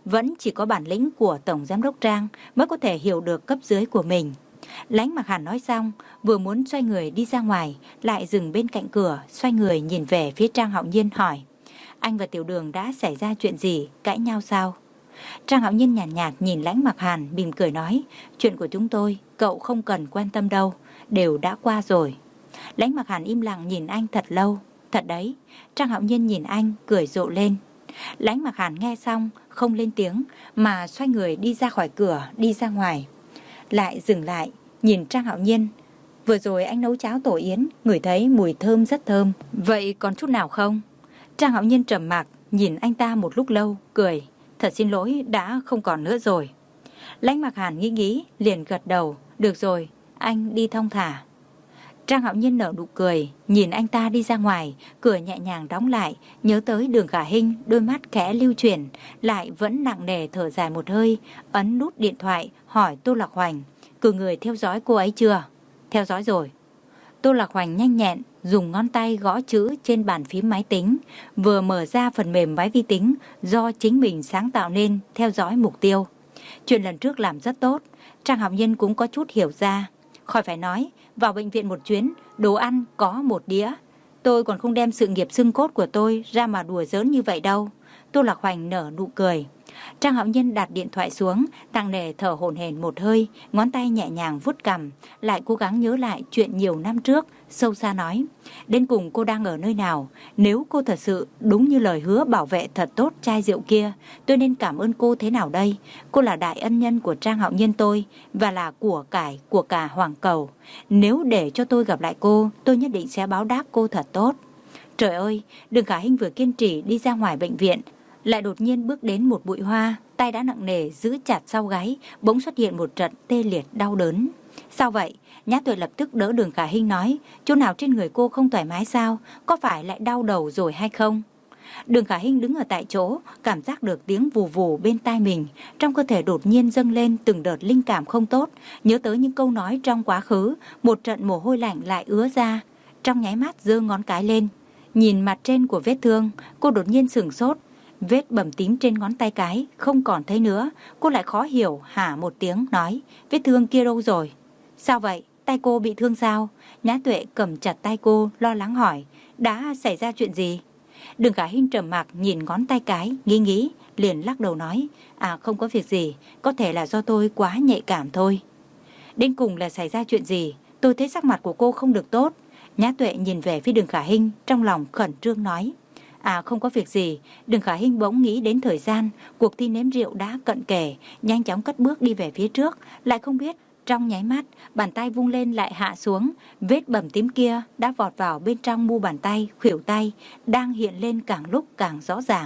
Speaker 1: vẫn chỉ có bản lĩnh của Tổng Giám đốc Trang mới có thể hiểu được cấp dưới của mình. Lánh Mặc Hàn nói xong, vừa muốn xoay người đi ra ngoài, lại dừng bên cạnh cửa, xoay người nhìn về phía Trang Hạo Nhiên hỏi: anh và Tiểu Đường đã xảy ra chuyện gì, cãi nhau sao? Trang Hạo Nhiên nhàn nhạt, nhạt nhìn Lánh Mặc Hàn, mỉm cười nói: chuyện của chúng tôi, cậu không cần quan tâm đâu, đều đã qua rồi. Lánh Mặc Hàn im lặng nhìn anh thật lâu. Thật đấy. Trang Hạo Nhiên nhìn anh, cười rộ lên. Lánh Mặc Hàn nghe xong, không lên tiếng, mà xoay người đi ra khỏi cửa, đi ra ngoài. Lại dừng lại, nhìn Trang Hạo Nhiên. Vừa rồi anh nấu cháo tổ yến, ngửi thấy mùi thơm rất thơm. Vậy còn chút nào không? Trang Hạo Nhiên trầm mặc, nhìn anh ta một lúc lâu, cười. Thật xin lỗi, đã không còn nữa rồi. Lánh Mặc Hàn nghĩ nghĩ, liền gật đầu. Được rồi, anh đi thong thả. Trang Hạo Nhiên nở nụ cười, nhìn anh ta đi ra ngoài, cửa nhẹ nhàng đóng lại, nhớ tới Đường Khả Hinh, đôi mắt khẽ lưu chuyển, lại vẫn nặng nề thở dài một hơi, ấn nút điện thoại, hỏi Tô Lạc Hoành, cử người theo dõi cô ấy chưa? Theo dõi rồi. Tô Lạc Hoành nhanh nhẹn, dùng ngón tay gõ chữ trên bàn phím máy tính, vừa mở ra phần mềm máy vi tính do chính mình sáng tạo nên, theo dõi mục tiêu. Chuyện lần trước làm rất tốt, Trang Hạo Nhiên cũng có chút hiểu ra. Khỏi phải nói, vào bệnh viện một chuyến, đồ ăn có một đĩa. Tôi còn không đem sự nghiệp xương cốt của tôi ra mà đùa giỡn như vậy đâu. Tô Lạc Hoành nở nụ cười. Trang Hạo Nhiên đặt điện thoại xuống, nặng nề thở hổn hển một hơi, ngón tay nhẹ nhàng vuốt cằm, lại cố gắng nhớ lại chuyện nhiều năm trước, sâu xa nói: đến cùng cô đang ở nơi nào? Nếu cô thật sự đúng như lời hứa bảo vệ thật tốt chai rượu kia, tôi nên cảm ơn cô thế nào đây? Cô là đại ân nhân của Trang Hạo Nhiên tôi, và là của cải của cả Hoàng Cầu. Nếu để cho tôi gặp lại cô, tôi nhất định sẽ báo đáp cô thật tốt. Trời ơi, Đường Khả Hinh vừa kiên trì đi ra ngoài bệnh viện, lại đột nhiên bước đến một bụi hoa, tay đã nặng nề giữ chặt sau gáy, bỗng xuất hiện một trận tê liệt đau đớn. Sao vậy? Nhã Tuệ lập tức đỡ Đường Khả Hinh nói: chỗ nào trên người cô không thoải mái sao? Có phải lại đau đầu rồi hay không? Đường Khả Hinh đứng ở tại chỗ, cảm giác được tiếng vù vù bên tai mình, trong cơ thể đột nhiên dâng lên từng đợt linh cảm không tốt, nhớ tới những câu nói trong quá khứ, một trận mồ hôi lạnh lại ứa ra. Trong nháy mắt giơ ngón cái lên, nhìn mặt trên của vết thương, cô đột nhiên sửng sốt. Vết bầm tím trên ngón tay cái không còn thấy nữa. Cô lại khó hiểu hả một tiếng nói: vết thương kia đâu rồi? Sao vậy? Tay cô bị thương sao? Nhã Tuệ cầm chặt tay cô, lo lắng hỏi: đã xảy ra chuyện gì? Đường Khả Hinh trầm mặc nhìn ngón tay cái, nghĩ nghĩ, liền lắc đầu nói: à không có việc gì, có thể là do tôi quá nhạy cảm thôi. Đến cùng là xảy ra chuyện gì? Tôi thấy sắc mặt của cô không được tốt. Nhã Tuệ nhìn về phía Đường Khả Hinh, trong lòng khẩn trương nói: à không có việc gì. Đường Khả Hinh bỗng nghĩ đến thời gian, cuộc thi nếm rượu đã cận kề, nhanh chóng cất bước đi về phía trước, lại không biết trong nháy mắt, bàn tay vung lên lại hạ xuống, vết bầm tím kia đã vọt vào bên trong mu bàn tay, khuỷu tay, đang hiện lên càng lúc càng rõ ràng.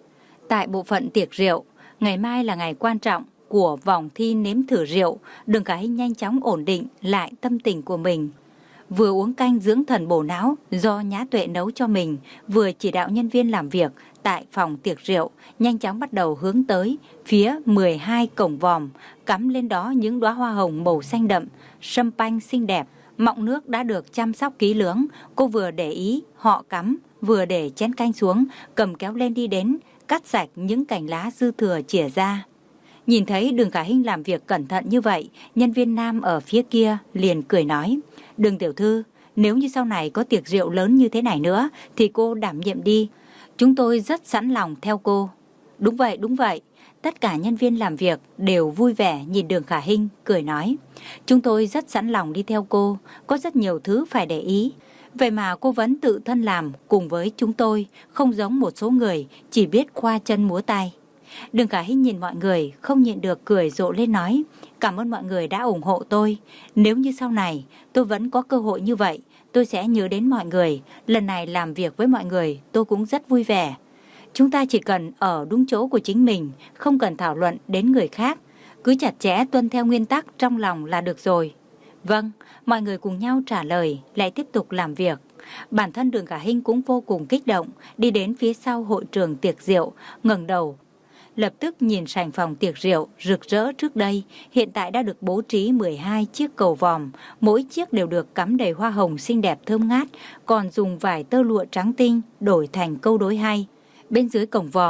Speaker 1: Tại bộ phận tiệc rượu, ngày mai là ngày quan trọng của vòng thi nếm thử rượu. Đường Khả Hinh nhanh chóng ổn định lại tâm tình của mình, vừa uống canh dưỡng thần bổ não do Nhã Tuệ nấu cho mình, vừa chỉ đạo nhân viên làm việc tại phòng tiệc rượu nhanh chóng bắt đầu hướng tới phía mười hai cổng vòm, cắm lên đó những đóa hoa hồng màu xanh đậm, sâm panh xinh đẹp. Mọng nước đã được chăm sóc kỹ lưỡng. Cô vừa để ý họ cắm, vừa để chén canh xuống, cầm kéo lên đi đến, cắt sạch những cành lá dư thừa chỉa ra. Nhìn thấy Đường Khả Hinh làm việc cẩn thận như vậy, nhân viên nam ở phía kia liền cười nói: Đường tiểu thư, nếu như sau này có tiệc rượu lớn như thế này nữa thì cô đảm nhiệm đi, chúng tôi rất sẵn lòng theo cô. Đúng vậy, đúng vậy. Tất cả nhân viên làm việc đều vui vẻ nhìn Đường Khả Hinh, cười nói: chúng tôi rất sẵn lòng đi theo cô, có rất nhiều thứ phải để ý. Vậy mà cô vẫn tự thân làm cùng với chúng tôi, không giống một số người chỉ biết khoa chân múa tay. Đường Khả Hinh nhìn mọi người, không nhịn được cười rộ lên nói: cảm ơn mọi người đã ủng hộ tôi. Nếu như sau này tôi vẫn có cơ hội như vậy, tôi sẽ nhớ đến mọi người. Lần này làm việc với mọi người tôi cũng rất vui vẻ. Chúng ta chỉ cần ở đúng chỗ của chính mình, không cần thảo luận đến người khác, cứ chặt chẽ tuân theo nguyên tắc trong lòng là được rồi. Vâng, mọi người cùng nhau trả lời, lại tiếp tục làm việc. Bản thân Đường Khả Hinh cũng vô cùng kích động, đi đến phía sau hội trường tiệc rượu, ngẩng đầu lập tức nhìn sảnh phòng tiệc rượu rực rỡ trước đây, hiện tại đã được bố trí mười hai chiếc cầu vòm, mỗi chiếc đều được cắm đầy hoa hồng xinh đẹp thơm ngát, còn dùng vải tơ lụa trắng tinh đổi thành câu đối hay. Bên dưới cổng vòm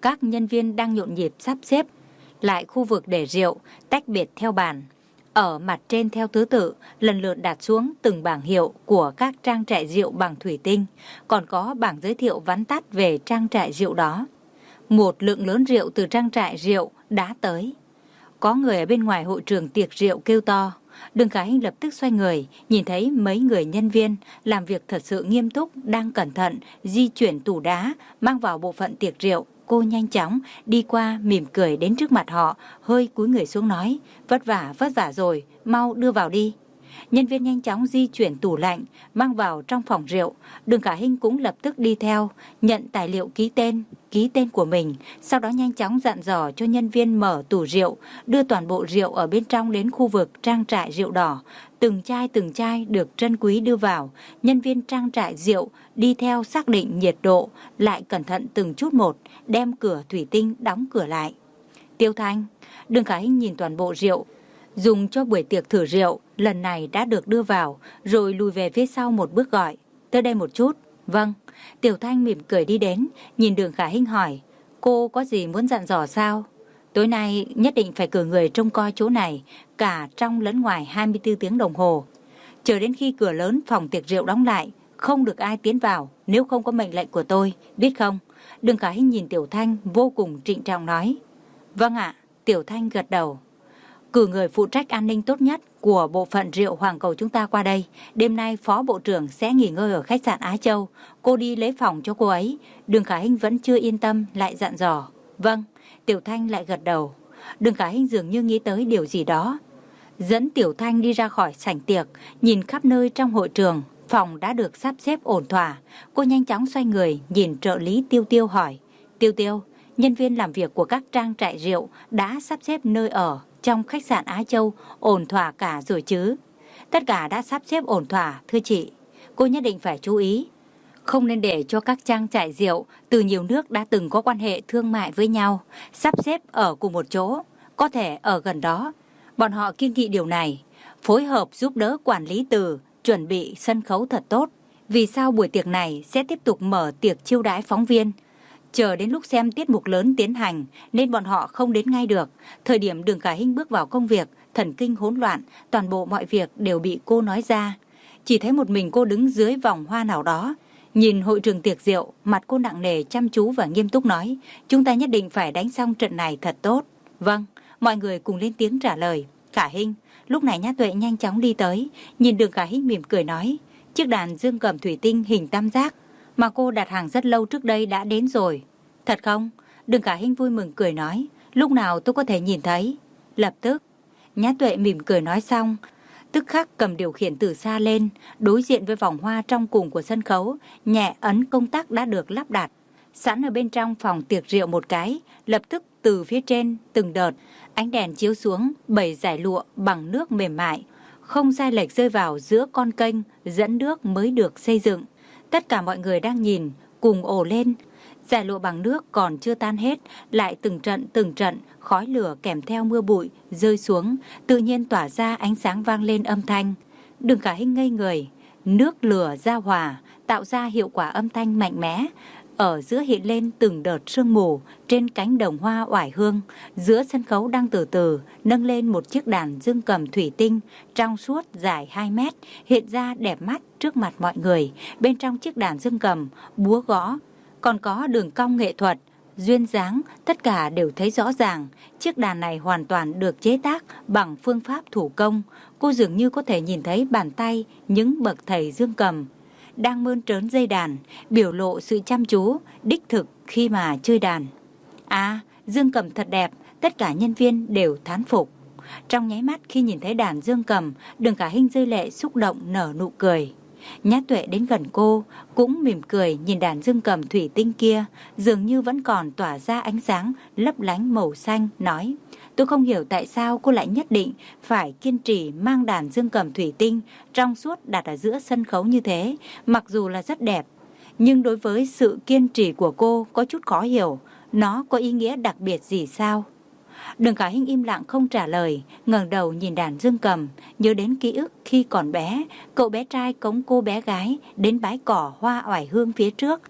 Speaker 1: Các nhân viên đang nhộn nhịp sắp xếp lại khu vực để rượu, tách biệt theo bàn. Ở mặt trên theo thứ tự, lần lượt đặt xuống từng bảng hiệu của các trang trại rượu bằng thủy tinh, còn có bảng giới thiệu vắn tắt về trang trại rượu đó. Một lượng lớn rượu từ trang trại rượu đã tới. Có người ở bên ngoài hội trường tiệc rượu kêu to. Đường Khả Hinh lập tức xoay người, nhìn thấy mấy người nhân viên làm việc thật sự nghiêm túc, đang cẩn thận di chuyển tủ đá mang vào bộ phận tiệc rượu. Cô nhanh chóng đi qua, mỉm cười đến trước mặt họ, hơi cúi người xuống nói: vất vả vất vả rồi, mau đưa vào đi. Nhân viên nhanh chóng di chuyển tủ lạnh mang vào trong phòng rượu. Đường Khả Hinh cũng lập tức đi theo, nhận tài liệu ký tên, ký tên của mình, sau đó nhanh chóng dặn dò cho nhân viên mở tủ rượu, đưa toàn bộ rượu ở bên trong đến khu vực trang trại rượu đỏ. Từng chai từng chai được trân quý đưa vào. Nhân viên trang trại rượu đi theo xác định nhiệt độ, lại cẩn thận từng chút một, đem cửa thủy tinh đóng cửa lại. Tiêu Thanh, Đường Khả Hinh nhìn toàn bộ rượu dùng cho buổi tiệc thử rượu lần này đã được đưa vào, rồi lùi về phía sau một bước gọi: tới đây một chút. Vâng. Tiểu Thanh mỉm cười đi đến, nhìn Đường Khả Hinh hỏi: cô có gì muốn dặn dò sao? Tối nay nhất định phải cử người trông coi chỗ này, cả trong lẫn ngoài hai mươi tư tiếng đồng hồ. Chờ đến khi cửa lớn phòng tiệc rượu đóng lại, không được ai tiến vào nếu không có mệnh lệnh của tôi, biết không? Đường Khả Hinh nhìn Tiểu Thanh vô cùng trịnh trọng nói. Vâng ạ. Tiểu Thanh gật đầu. Cử người phụ trách an ninh tốt nhất của bộ phận rượu Hoàng Cầu chúng ta qua đây. Đêm nay Phó Bộ trưởng sẽ nghỉ ngơi ở khách sạn Á Châu. Cô đi lấy phòng cho cô ấy. Đường Khả Hinh vẫn chưa yên tâm, lại dặn dò. Vâng. Tiểu Thanh lại gật đầu. Đường Khả Hinh dường như nghĩ tới điều gì đó, dẫn Tiểu Thanh đi ra khỏi sảnh tiệc, nhìn khắp nơi trong hội trường. Phòng đã được sắp xếp ổn thỏa. Cô nhanh chóng xoay người nhìn trợ lý Tiêu Tiêu hỏi: Tiêu Tiêu, nhân viên làm việc của các trang trại rượu đã sắp xếp nơi ở trong khách sạn Á Châu ổn thỏa cả rồi chứ? Tất cả đã sắp xếp ổn thỏa, thưa chị. Cô nhất định phải chú ý, không nên để cho các trang trại rượu từ nhiều nước đã từng có quan hệ thương mại với nhau sắp xếp ở cùng một chỗ, có thể ở gần đó. Bọn họ kiêng kỵ điều này, phối hợp giúp đỡ quản lý từ chuẩn bị sân khấu thật tốt. Vì sao buổi tiệc này sẽ tiếp tục mở tiệc chiêu đãi phóng viên? Chờ đến lúc xem tiết mục lớn tiến hành nên bọn họ không đến ngay được. Thời điểm Đường Khả Hinh bước vào công việc, thần kinh hỗn loạn, toàn bộ mọi việc đều bị cô nói ra. Chỉ thấy một mình cô đứng dưới vòng hoa nào đó, nhìn hội trường tiệc rượu, mặt cô nặng nề, chăm chú và nghiêm túc nói: chúng ta nhất định phải đánh xong trận này thật tốt. Vâng. Mọi người cùng lên tiếng trả lời. Khả Hinh. Lúc này Nhã Tuệ nhanh chóng đi tới, nhìn Đường Khả Hinh mỉm cười nói: chiếc đàn dương cầm thủy tinh hình tam giác mà cô đặt hàng rất lâu trước đây đã đến rồi. Thật không? Đường Khả Hinh vui mừng cười nói: lúc nào tôi có thể nhìn thấy? Lập tức. Nhã Tuệ mỉm cười nói xong, tức khắc cầm điều khiển từ xa lên, đối diện với vòng hoa trong cùng của sân khấu, nhẹ ấn công tắc đã được lắp đặt sẵn ở bên trong phòng tiệc rượu một cái. Lập tức từ phía trên từng đợt ánh đèn chiếu xuống bảy dải lụa bằng nước mềm mại, không sai lệch rơi vào giữa con kênh dẫn nước mới được xây dựng. Tất cả mọi người đang nhìn cùng ồ lên. Dải lụa bằng nước còn chưa tan hết, lại từng trận từng trận khói lửa kèm theo mưa bụi rơi xuống, tự nhiên tỏa ra ánh sáng, vang lên âm thanh. Đường Khả Hinh ngây người. Nước lửa giao hòa tạo ra hiệu quả âm thanh mạnh mẽ. Ở giữa hiện lên từng đợt sương mù trên cánh đồng hoa oải hương. Giữa sân khấu đang từ từ nâng lên một chiếc đàn dương cầm thủy tinh trong suốt dài hai mét, hiện ra đẹp mắt trước mặt mọi người. Bên trong chiếc đàn dương cầm, búa gõ, còn có đường cong nghệ thuật, duyên dáng, tất cả đều thấy rõ ràng. Chiếc đàn này hoàn toàn được chế tác bằng phương pháp thủ công. Cô dường như có thể nhìn thấy bàn tay những bậc thầy dương cầm đang mơn trớn dây đàn, biểu lộ sự chăm chú, đích thực khi mà chơi đàn. À, dương cầm thật đẹp, tất cả nhân viên đều thán phục. Trong nháy mắt khi nhìn thấy đàn dương cầm, Đường Khả Hinh rơi lệ xúc động nở nụ cười. Nhã Tuệ đến gần cô, cũng mỉm cười nhìn đàn dương cầm thủy tinh kia, dường như vẫn còn tỏa ra ánh sáng lấp lánh màu xanh, nói: tôi không hiểu tại sao cô lại nhất định phải kiên trì mang đàn dương cầm thủy tinh trong suốt đặt ở giữa sân khấu như thế. Mặc dù là rất đẹp, nhưng đối với sự kiên trì của cô có chút khó hiểu, nó có ý nghĩa đặc biệt gì sao? Đường Khả Hinh im lặng không trả lời, ngẩng đầu nhìn đàn dương cầm, nhớ đến ký ức khi còn bé, cậu bé trai cõng cô bé gái đến bãi cỏ hoa oải hương phía trước.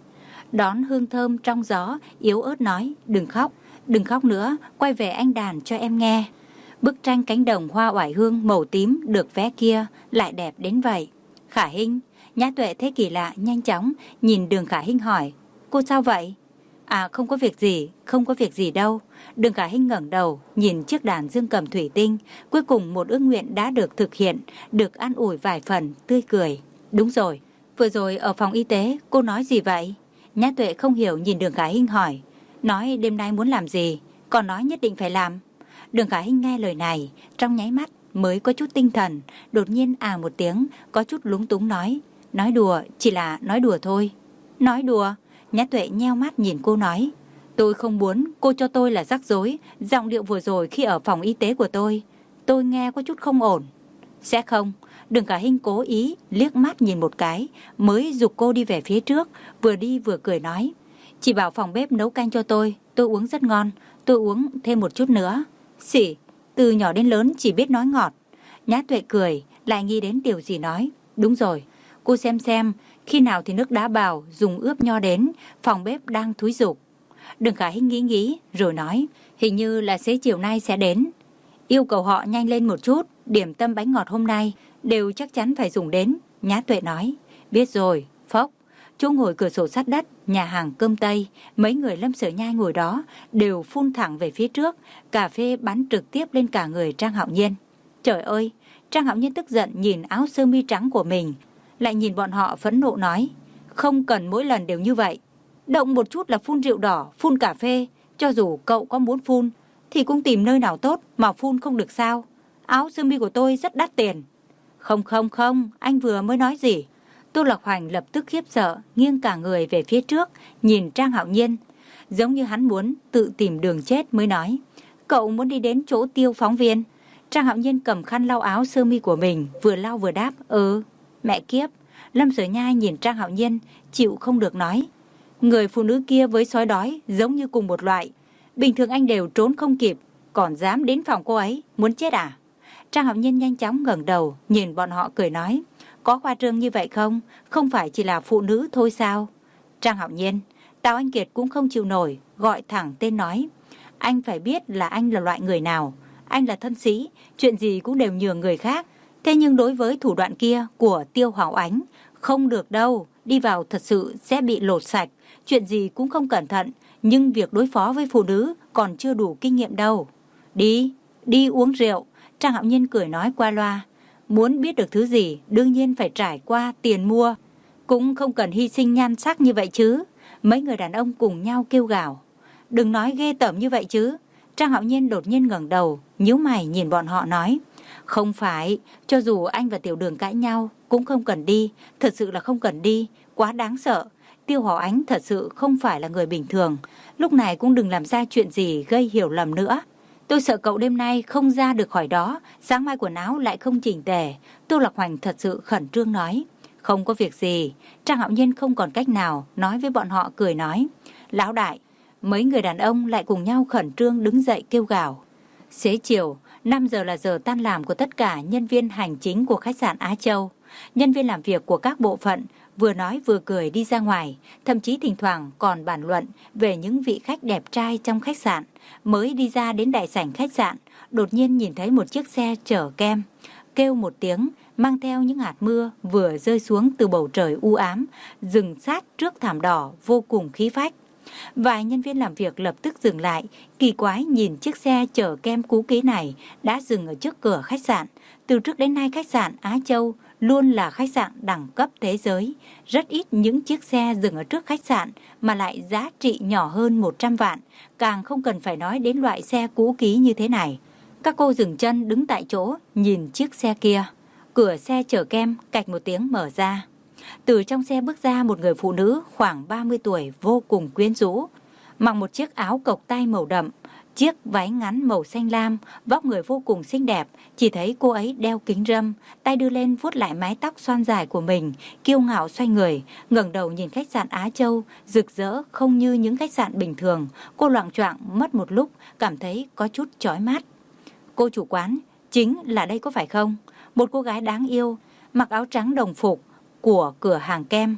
Speaker 1: đón hương thơm trong gió, yếu ớt nói, đừng khóc, đừng khóc nữa, quay về anh đàn cho em nghe. Bức tranh cánh đồng hoa oải hương màu tím được vẽ kia lại đẹp đến vậy. Khả Hinh, Nhã Tuệ thấy kỳ lạ, nhanh chóng nhìn Đường Khả Hinh hỏi, cô sao vậy? À không có việc gì, không có việc gì đâu. Đường Khả Hinh ngẩng đầu, nhìn chiếc đàn dương cầm thủy tinh, cuối cùng một ước nguyện đã được thực hiện, được an ủi vài phần, tươi cười. Đúng rồi, vừa rồi ở phòng y tế, cô nói gì vậy? Nhã Tuệ không hiểu nhìn Đường Khả Hinh hỏi, nói đêm nay muốn làm gì, còn nói nhất định phải làm. Đường Khả Hinh nghe lời này, trong nháy mắt mới có chút tinh thần, đột nhiên à một tiếng, có chút lúng túng nói, nói đùa, chỉ là nói đùa thôi. Nói đùa? Nhã Tuệ nheo mắt nhìn cô nói, tôi không muốn cô cho tôi là rắc rối, giọng điệu vừa rồi khi ở phòng y tế của tôi, tôi nghe có chút không ổn. Sẽ không. Đường Khả Hinh cố ý liếc mắt nhìn một cái, mới giục cô đi về phía trước, vừa đi vừa cười nói, chị bảo phòng bếp nấu canh cho tôi, tôi uống rất ngon, tôi uống thêm một chút nữa. Xỉ, từ nhỏ đến lớn chỉ biết nói ngọt. Nhã Tuệ cười, lại nghĩ đến điều gì nói, đúng rồi, cô xem xem, khi nào thì nước đá bào dùng ướp nho đến, phòng bếp đang thúi giục. Đường Khả Hinh nghĩ nghĩ, rồi nói, hình như là xế chiều nay sẽ đến. Yêu cầu họ nhanh lên một chút, điểm tâm bánh ngọt hôm nay đều chắc chắn phải dùng đến. Nhã Tuệ nói, biết rồi, phốc. Chỗ ngồi cửa sổ sát đất, nhà hàng cơm Tây, mấy người Lâm Sở Nhai ngồi đó đều phun thẳng về phía trước, cà phê bắn trực tiếp lên cả người Trang Hạo Nhiên. Trời ơi, Trang Hạo Nhiên tức giận nhìn áo sơ mi trắng của mình, lại nhìn bọn họ phẫn nộ nói, không cần mỗi lần đều như vậy. Động một chút là phun rượu đỏ, phun cà phê, cho dù cậu có muốn phun, thì cũng tìm nơi nào tốt mà phun không được sao. Áo sơ mi của tôi rất đắt tiền. Không không không, anh vừa mới nói gì? Tô Lộc Hoành lập tức khiếp sợ, nghiêng cả người về phía trước, nhìn Trang Hạo Nhiên. Giống như hắn muốn tự tìm đường chết mới nói, cậu muốn đi đến chỗ Tiêu phóng viên. Trang Hạo Nhiên cầm khăn lau áo sơ mi của mình, vừa lau vừa đáp, ừ, mẹ kiếp. Lâm Sở Nhai nhìn Trang Hạo Nhiên, chịu không được nói, người phụ nữ kia với sói đói giống như cùng một loại. Bình thường anh đều trốn không kịp, còn dám đến phòng cô ấy, muốn chết à? Trang Hạo Nhiên nhanh chóng ngẩng đầu, nhìn bọn họ cười nói, có khoa trương như vậy không? Không phải chỉ là phụ nữ thôi sao? Trang Hạo Nhiên, Tào Anh Kiệt cũng không chịu nổi, gọi thẳng tên nói, anh phải biết là anh là loại người nào. Anh là thân sĩ, chuyện gì cũng đều nhường người khác. Thế nhưng đối với thủ đoạn kia của Tiêu Hảo Ánh, không được đâu, đi vào thật sự sẽ bị lột sạch, chuyện gì cũng không cẩn thận, nhưng việc đối phó với phụ nữ còn chưa đủ kinh nghiệm đâu. Đi, đi uống rượu. Trang Hạo Nhiên cười nói qua loa, muốn biết được thứ gì đương nhiên phải trải qua tiền mua, cũng không cần hy sinh nhan sắc như vậy chứ. Mấy người đàn ông cùng nhau kêu gào, đừng nói ghê tởm như vậy chứ. Trang Hạo Nhiên đột nhiên ngẩng đầu, nhíu mày nhìn bọn họ nói, không phải, cho dù anh và Tiểu Đường cãi nhau cũng không cần đi, thật sự là không cần đi, quá đáng sợ. Tiêu Hảo Ánh thật sự không phải là người bình thường, lúc này cũng đừng làm ra chuyện gì gây hiểu lầm nữa. Tôi sợ cậu đêm nay không ra được khỏi đó, sáng mai quần áo lại không chỉnh tề. Tô Lạc Hoành thật sự khẩn trương nói, không có việc gì. Trang Hạo Nhiên không còn cách nào, nói với bọn họ cười nói, lão đại. Mấy người đàn ông lại cùng nhau khẩn trương đứng dậy kêu gào. Xế chiều, năm giờ là giờ tan làm của tất cả nhân viên hành chính của khách sạn Á Châu. Nhân viên làm việc của các bộ phận vừa nói vừa cười đi ra ngoài, thậm chí thỉnh thoảng còn bàn luận về những vị khách đẹp trai trong khách sạn. Mới đi ra đến đại sảnh khách sạn, đột nhiên nhìn thấy một chiếc xe chở kem, kêu một tiếng, mang theo những hạt mưa vừa rơi xuống từ bầu trời u ám, dừng sát trước thảm đỏ vô cùng khí phách. Vài nhân viên làm việc lập tức dừng lại, kỳ quái nhìn chiếc xe chở kem cũ kỹ này đã dừng ở trước cửa khách sạn. Từ trước đến nay khách sạn Á Châu luôn là khách sạn đẳng cấp thế giới. Rất ít những chiếc xe dừng ở trước khách sạn mà lại giá trị nhỏ hơn một trăm vạn, càng không cần phải nói đến loại xe cũ kỹ như thế này. Các cô dừng chân đứng tại chỗ nhìn chiếc xe kia. Cửa xe chở kem cạch một tiếng mở ra. Từ trong xe bước ra một người phụ nữ khoảng ba mươi tuổi vô cùng quyến rũ, mặc một chiếc áo cộc tay màu đậm, chiếc váy ngắn màu xanh lam, vóc người vô cùng xinh đẹp. Chỉ thấy cô ấy đeo kính râm, tay đưa lên vuốt lại mái tóc xoăn dài của mình, kiêu ngạo xoay người, ngẩng đầu nhìn khách sạn Á Châu, rực rỡ không như những khách sạn bình thường. Cô loạng choạng mất một lúc, cảm thấy có chút chói mắt. Cô chủ quán, chính là đây có phải không? Một cô gái đáng yêu, mặc áo trắng đồng phục của cửa hàng kem,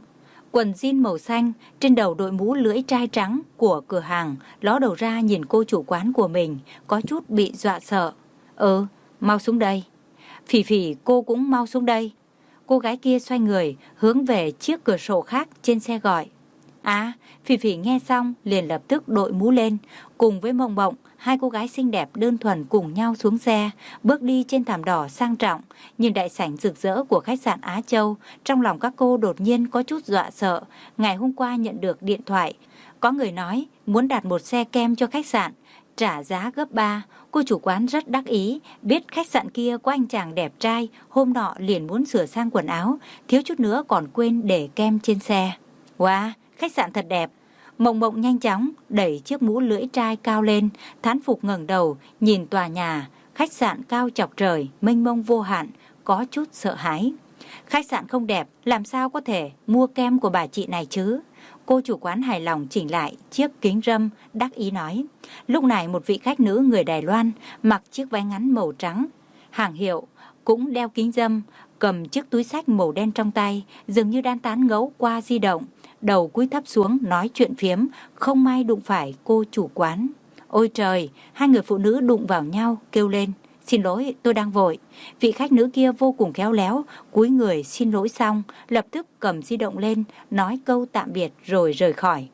Speaker 1: quần jean màu xanh, trên đầu đội mũ lưỡi trai trắng của cửa hàng, ló đầu ra nhìn cô chủ quán của mình, có chút bị dọa sợ. Ừ, mau xuống đây. Phỉ Phỉ, cô cũng mau xuống đây. Cô gái kia xoay người, hướng về chiếc cửa sổ khác trên xe gọi. À, Phỉ Phỉ nghe xong liền lập tức đội mũ lên, cùng với Mộng Mộng, hai cô gái xinh đẹp đơn thuần cùng nhau xuống xe, bước đi trên thảm đỏ sang trọng, nhìn đại sảnh rực rỡ của khách sạn Á Châu. Trong lòng các cô đột nhiên có chút dọa sợ. Ngày hôm qua nhận được điện thoại, có người nói muốn đặt một xe kem cho khách sạn, trả giá gấp ba. Cô chủ quán rất đắc ý, biết khách sạn kia có anh chàng đẹp trai, hôm nọ liền muốn sửa sang quần áo, thiếu chút nữa còn quên để kem trên xe. Wow, khách sạn thật đẹp. Mộng Mộng nhanh chóng đẩy chiếc mũ lưỡi trai cao lên, thán phục ngẩng đầu nhìn tòa nhà khách sạn cao chọc trời, mênh mông vô hạn, có chút sợ hãi. Khách sạn không đẹp, làm sao có thể mua kem của bà chị này chứ? Cô chủ quán hài lòng chỉnh lại chiếc kính râm, đắc ý nói. Lúc này một vị khách nữ người Đài Loan mặc chiếc váy ngắn màu trắng hàng hiệu, cũng đeo kính râm, cầm chiếc túi xách màu đen trong tay, dường như đang tán gẫu qua di động, đầu cúi thấp xuống nói chuyện phiếm, không may đụng phải cô chủ quán. Ôi trời, hai người phụ nữ đụng vào nhau, kêu lên. Xin lỗi, tôi đang vội. Vị khách nữ kia vô cùng khéo léo, cúi người xin lỗi xong, lập tức cầm di động lên, nói câu tạm biệt rồi rời khỏi.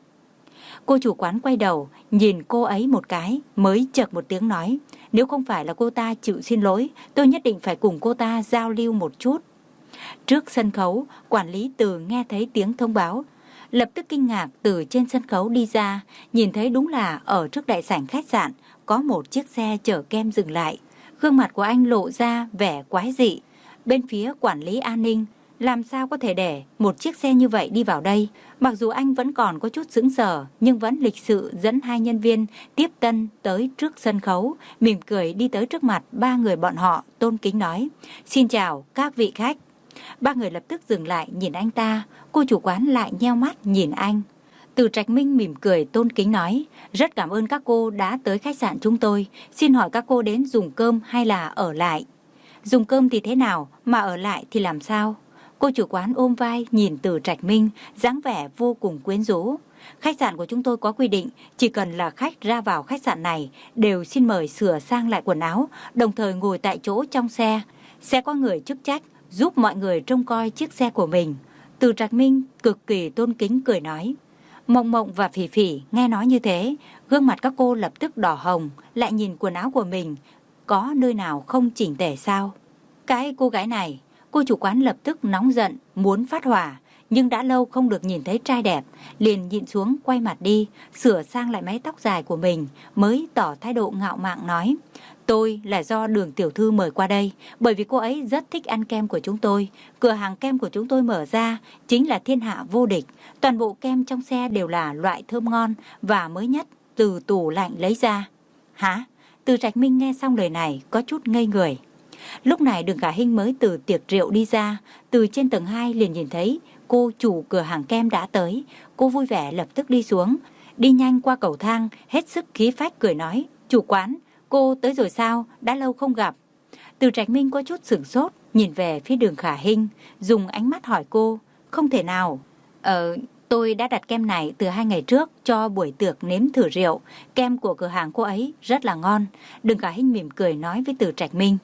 Speaker 1: Cô chủ quán quay đầu, nhìn cô ấy một cái, mới chợt một tiếng nói. Nếu không phải là cô ta chịu xin lỗi, tôi nhất định phải cùng cô ta giao lưu một chút. Trước sân khấu, quản lý Từ nghe thấy tiếng thông báo, lập tức kinh ngạc từ trên sân khấu đi ra, nhìn thấy đúng là ở trước đại sảnh khách sạn có một chiếc xe chở kem dừng lại. Gương mặt của anh lộ ra vẻ quái dị. Bên phía quản lý an ninh, làm sao có thể để một chiếc xe như vậy đi vào đây? Mặc dù anh vẫn còn có chút sững sờ, nhưng vẫn lịch sự dẫn hai nhân viên tiếp tân tới trước sân khấu, mỉm cười đi tới trước mặt ba người bọn họ, tôn kính nói. Xin chào các vị khách. Ba người lập tức dừng lại nhìn anh ta, cô chủ quán lại nheo mắt nhìn anh. Từ Trạch Minh mỉm cười tôn kính nói, rất cảm ơn các cô đã tới khách sạn chúng tôi, xin hỏi các cô đến dùng cơm hay là ở lại? Dùng cơm thì thế nào, mà ở lại thì làm sao? Cô chủ quán ôm vai nhìn Từ Trạch Minh, dáng vẻ vô cùng quyến rũ. Khách sạn của chúng tôi có quy định, chỉ cần là khách ra vào khách sạn này, đều xin mời sửa sang lại quần áo, đồng thời ngồi tại chỗ trong xe. Sẽ có người chức trách giúp mọi người trông coi chiếc xe của mình. Từ Trạch Minh cực kỳ tôn kính cười nói. Mộng Mộng và Phỉ Phỉ nghe nói như thế, gương mặt các cô lập tức đỏ hồng, lại nhìn quần áo của mình, có nơi nào không chỉnh tề sao? Cái cô gái này, cô chủ quán lập tức nóng giận, muốn phát hỏa, nhưng đã lâu không được nhìn thấy trai đẹp, liền nhịn xuống quay mặt đi, sửa sang lại mái tóc dài của mình, mới tỏ thái độ ngạo mạn nói. Tôi là do Đường tiểu thư mời qua đây, bởi vì cô ấy rất thích ăn kem của chúng tôi. Cửa hàng kem của chúng tôi mở ra chính là thiên hạ vô địch. Toàn bộ kem trong xe đều là loại thơm ngon và mới nhất từ tủ lạnh lấy ra. Hả? Từ Trạch Minh nghe xong lời này có chút ngây người. Lúc này Đường Khả Hinh mới từ tiệc rượu đi ra, từ trên tầng hai liền nhìn thấy cô chủ cửa hàng kem đã tới. Cô vui vẻ lập tức đi xuống, đi nhanh qua cầu thang, hết sức khí phách cười nói. Chủ quán, cô tới rồi sao? Đã lâu không gặp. Từ Trạch Minh có chút sửng sốt, nhìn về phía Đường Khả Hinh, dùng ánh mắt hỏi cô. Không thể nào. Ờ, tôi đã đặt kem này từ hai ngày trước cho buổi tiệc nếm thử rượu. Kem của cửa hàng cô ấy rất là ngon. Đường Khả Hinh mỉm cười nói với Từ Trạch Minh.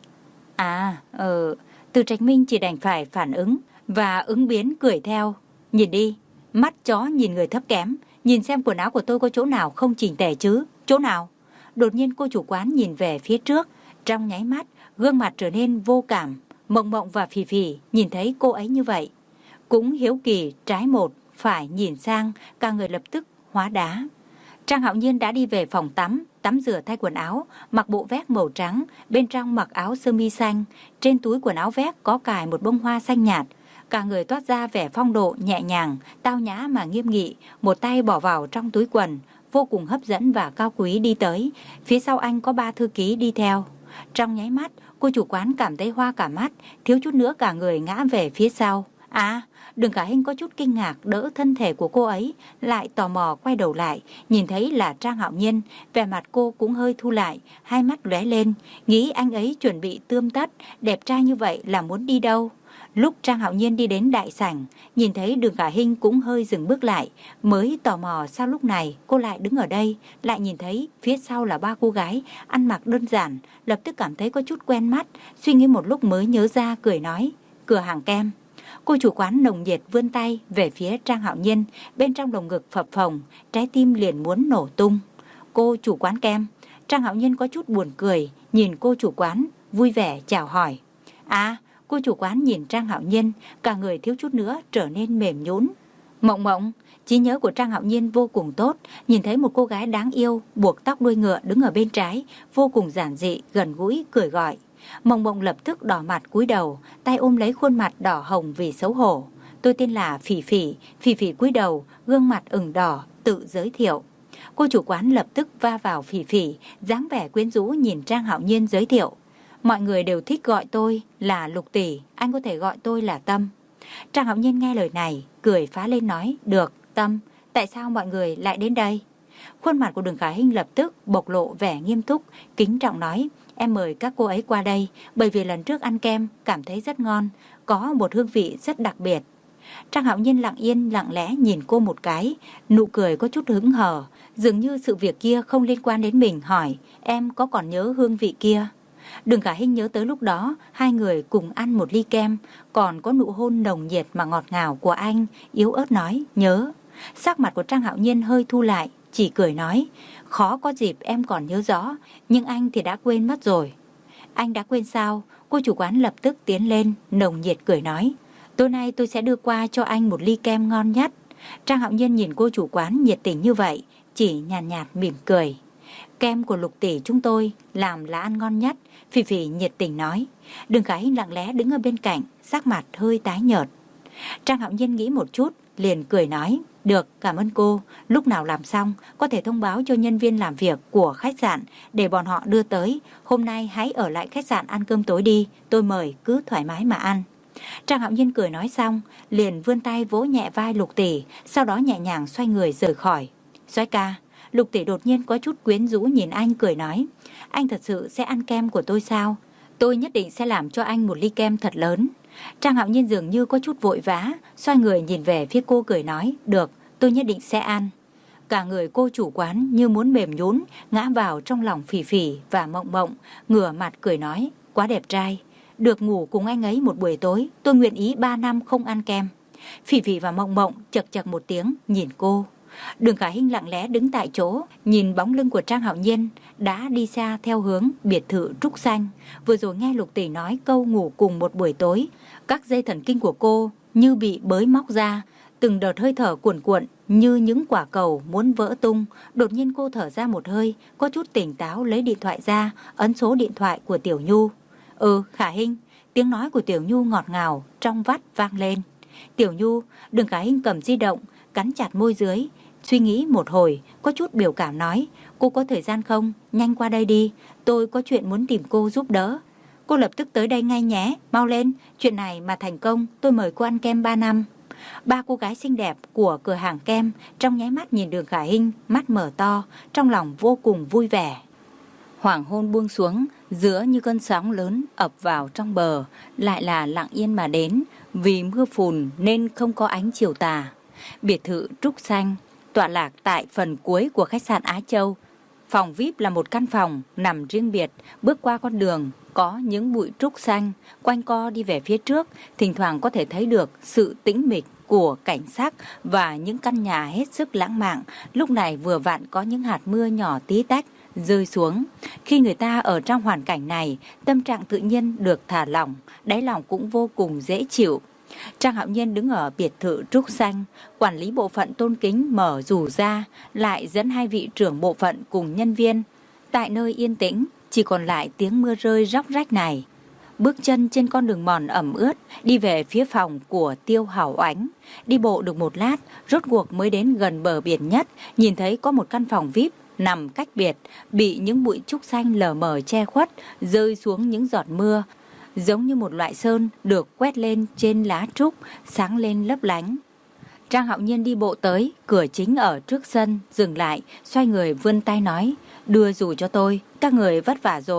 Speaker 1: À, ờ, Từ Trạch Minh chỉ đành phải phản ứng và ứng biến cười theo. Nhìn đi, mắt chó nhìn người thấp kém, nhìn xem quần áo của tôi có chỗ nào không chỉnh tề chứ, chỗ nào? Đột nhiên cô chủ quán nhìn về phía trước, trong nháy mắt, gương mặt trở nên vô cảm. Mộng Mộng và Phỉ Phỉ nhìn thấy cô ấy như vậy, cũng hiếu kỳ trái một, phải nhìn sang, cả người lập tức hóa đá. Trang Hạo Nhiên đã đi về phòng tắm, tắm rửa thay quần áo, mặc bộ vest màu trắng, bên trong mặc áo sơ mi xanh, trên túi quần áo vest có cài một bông hoa xanh nhạt. Cả người toát ra vẻ phong độ nhẹ nhàng, tao nhã mà nghiêm nghị, một tay bỏ vào trong túi quần, vô cùng hấp dẫn và cao quý đi tới. Phía sau anh có ba thư ký đi theo. Trong nháy mắt, cô chủ quán cảm thấy hoa cả mắt, thiếu chút nữa cả người ngã về phía sau. À, Đường Khả Hinh có chút kinh ngạc đỡ thân thể của cô ấy, lại tò mò quay đầu lại, nhìn thấy là Trang Hạo Nhiên, vẻ mặt cô cũng hơi thu lại, hai mắt lóe lên, nghĩ anh ấy chuẩn bị tươm tất, đẹp trai như vậy là muốn đi đâu. Lúc Trang Hạo Nhiên đi đến đại sảnh, nhìn thấy Đường Khả Hinh cũng hơi dừng bước lại, mới tò mò sao lúc này cô lại đứng ở đây, lại nhìn thấy phía sau là ba cô gái ăn mặc đơn giản, lập tức cảm thấy có chút quen mắt, suy nghĩ một lúc mới nhớ ra, cười nói, cửa hàng kem. Cô chủ quán nồng nhiệt vươn tay về phía Trang Hạo Nhiên, bên trong lồng ngực phập phồng, trái tim liền muốn nổ tung. Cô chủ quán kem. Trang Hạo Nhiên có chút buồn cười, nhìn cô chủ quán, vui vẻ chào hỏi. À, cô chủ quán nhìn Trang Hạo Nhiên, cả người thiếu chút nữa trở nên mềm nhũn. Mộng Mộng, trí nhớ của Trang Hạo Nhiên vô cùng tốt, nhìn thấy một cô gái đáng yêu, buộc tóc đuôi ngựa đứng ở bên trái, vô cùng giản dị, gần gũi, cười gọi. Mộng Mộng lập tức đỏ mặt cúi đầu, tay ôm lấy khuôn mặt đỏ hồng vì xấu hổ. Tôi tên là Phỉ Phỉ. Phỉ Phỉ cúi đầu, gương mặt ửng đỏ, tự giới thiệu. Cô chủ quán lập tức va vào Phỉ Phỉ, dáng vẻ quyến rũ nhìn Trang Hạo Nhiên giới thiệu. Mọi người đều thích gọi tôi là Lục tỷ, anh có thể gọi tôi là Tâm. Trang Hạo Nhiên nghe lời này, cười phá lên nói, được, Tâm, tại sao mọi người lại đến đây? Khuôn mặt của Đường Khả Hinh lập tức bộc lộ vẻ nghiêm túc, kính trọng nói, em mời các cô ấy qua đây, bởi vì lần trước ăn kem cảm thấy rất ngon, có một hương vị rất đặc biệt. Trang Hạo Nhiên lặng yên lặng lẽ nhìn cô một cái, nụ cười có chút hứng hờ, dường như sự việc kia không liên quan đến mình, hỏi, em có còn nhớ hương vị kia? Đường Khả Hinh nhớ tới lúc đó, hai người cùng ăn một ly kem, còn có nụ hôn nồng nhiệt mà ngọt ngào của anh, yếu ớt nói, nhớ. Sắc mặt của Trang Hạo Nhiên hơi thu lại, chỉ cười nói, khó có dịp em còn nhớ rõ, nhưng anh thì đã quên mất rồi. Anh đã quên sao? Cô chủ quán lập tức tiến lên, nồng nhiệt cười nói, tối nay tôi sẽ đưa qua cho anh một ly kem ngon nhất. Trang Hạo Nhiên nhìn cô chủ quán nhiệt tình như vậy, chỉ nhàn nhạt, nhạt mỉm cười. Kem của Lục tỷ chúng tôi làm là ăn ngon nhất, Phỉ Phỉ nhiệt tình nói. Đường Khả Hinh lặng lẽ đứng ở bên cạnh, sắc mặt hơi tái nhợt. Trang Hạo Nhiên nghĩ một chút, liền cười nói, được, cảm ơn cô, lúc nào làm xong có thể thông báo cho nhân viên làm việc của khách sạn để bọn họ đưa tới, hôm nay hãy ở lại khách sạn ăn cơm tối đi, tôi mời, cứ thoải mái mà ăn. Trang Hạo Nhiên cười nói xong, liền vươn tay vỗ nhẹ vai Lục tỷ, sau đó nhẹ nhàng xoay người rời khỏi. Soái ca. Lục tỷ đột nhiên có chút quyến rũ nhìn anh, cười nói, anh thật sự sẽ ăn kem của tôi sao? Tôi nhất định sẽ làm cho anh một ly kem thật lớn. Trang Hạo Nhiên dường như có chút vội vã, xoay người nhìn về phía cô cười nói, được, tôi nhất định sẽ ăn. Cả người cô chủ quán như muốn mềm nhũn, ngã vào trong lòng Phỉ Phỉ và Mộng Mộng, ngửa mặt cười nói, quá đẹp trai. Được ngủ cùng anh ấy một buổi tối, tôi nguyện ý ba năm không ăn kem. Phỉ Phỉ và Mộng Mộng chật chật một tiếng nhìn cô. Đường Khả Hinh lặng lẽ đứng tại chỗ, nhìn bóng lưng của Trang Hạo Nhiên đã đi xa theo hướng biệt thự Trúc Xanh. Vừa rồi nghe Lục tỷ nói câu ngủ cùng một buổi tối, các dây thần kinh của cô như bị bới móc ra, từng đợt hơi thở cuồn cuộn như những quả cầu muốn vỡ tung. Đột nhiên cô thở ra một hơi, có chút tỉnh táo lấy điện thoại ra, ấn số điện thoại của Tiểu Nhu. Ừ, Khả Hinh. Tiếng nói của Tiểu Nhu ngọt ngào trong vắt vang lên. Tiểu Nhu. Đường Khả Hinh cầm di động, cắn chặt môi dưới, suy nghĩ một hồi, có chút biểu cảm nói, cô có thời gian không? Nhanh qua đây đi, tôi có chuyện muốn tìm cô giúp đỡ. Cô lập tức tới đây ngay nhé, mau lên, chuyện này mà thành công, tôi mời cô ăn kem ba năm. Ba cô gái xinh đẹp của cửa hàng kem trong nháy mắt nhìn Đường Khả Hinh, mắt mở to, trong lòng vô cùng vui vẻ. Hoàng hôn buông xuống, giữa như cơn sóng lớn ập vào trong bờ, lại là lặng yên mà đến, vì mưa phùn nên không có ánh chiều tà. Biệt thự Trúc Xanh tọa lạc tại phần cuối của khách sạn Á Châu. Phòng vi ai pi là một căn phòng nằm riêng biệt, bước qua con đường có những bụi trúc xanh, quanh co đi về phía trước, thỉnh thoảng có thể thấy được sự tĩnh mịch của cảnh sắc và những căn nhà hết sức lãng mạn. Lúc này vừa vặn có những hạt mưa nhỏ tí tách rơi xuống. Khi người ta ở trong hoàn cảnh này, tâm trạng tự nhiên được thả lỏng, đáy lòng cũng vô cùng dễ chịu. Trang Hạo Nhiên đứng ở biệt thự Trúc Xanh, quản lý bộ phận tôn kính mở rủ ra, lại dẫn hai vị trưởng bộ phận cùng nhân viên. Tại nơi yên tĩnh, chỉ còn lại tiếng mưa rơi róc rách này. Bước chân trên con đường mòn ẩm ướt, đi về phía phòng của Tiêu Hảo Oánh. Đi bộ được một lát, rốt cuộc mới đến gần bờ biển nhất, nhìn thấy có một căn phòng vi ai pi nằm cách biệt, bị những bụi trúc xanh lờ mờ che khuất, rơi xuống những giọt mưa, giống như một loại sơn được quét lên trên lá trúc, sáng lên lấp lánh. Trang Hạo Nhiên đi bộ tới, cửa chính ở trước sân, dừng lại, xoay người vươn tay nói, đưa dù cho tôi, các người vất vả rồi.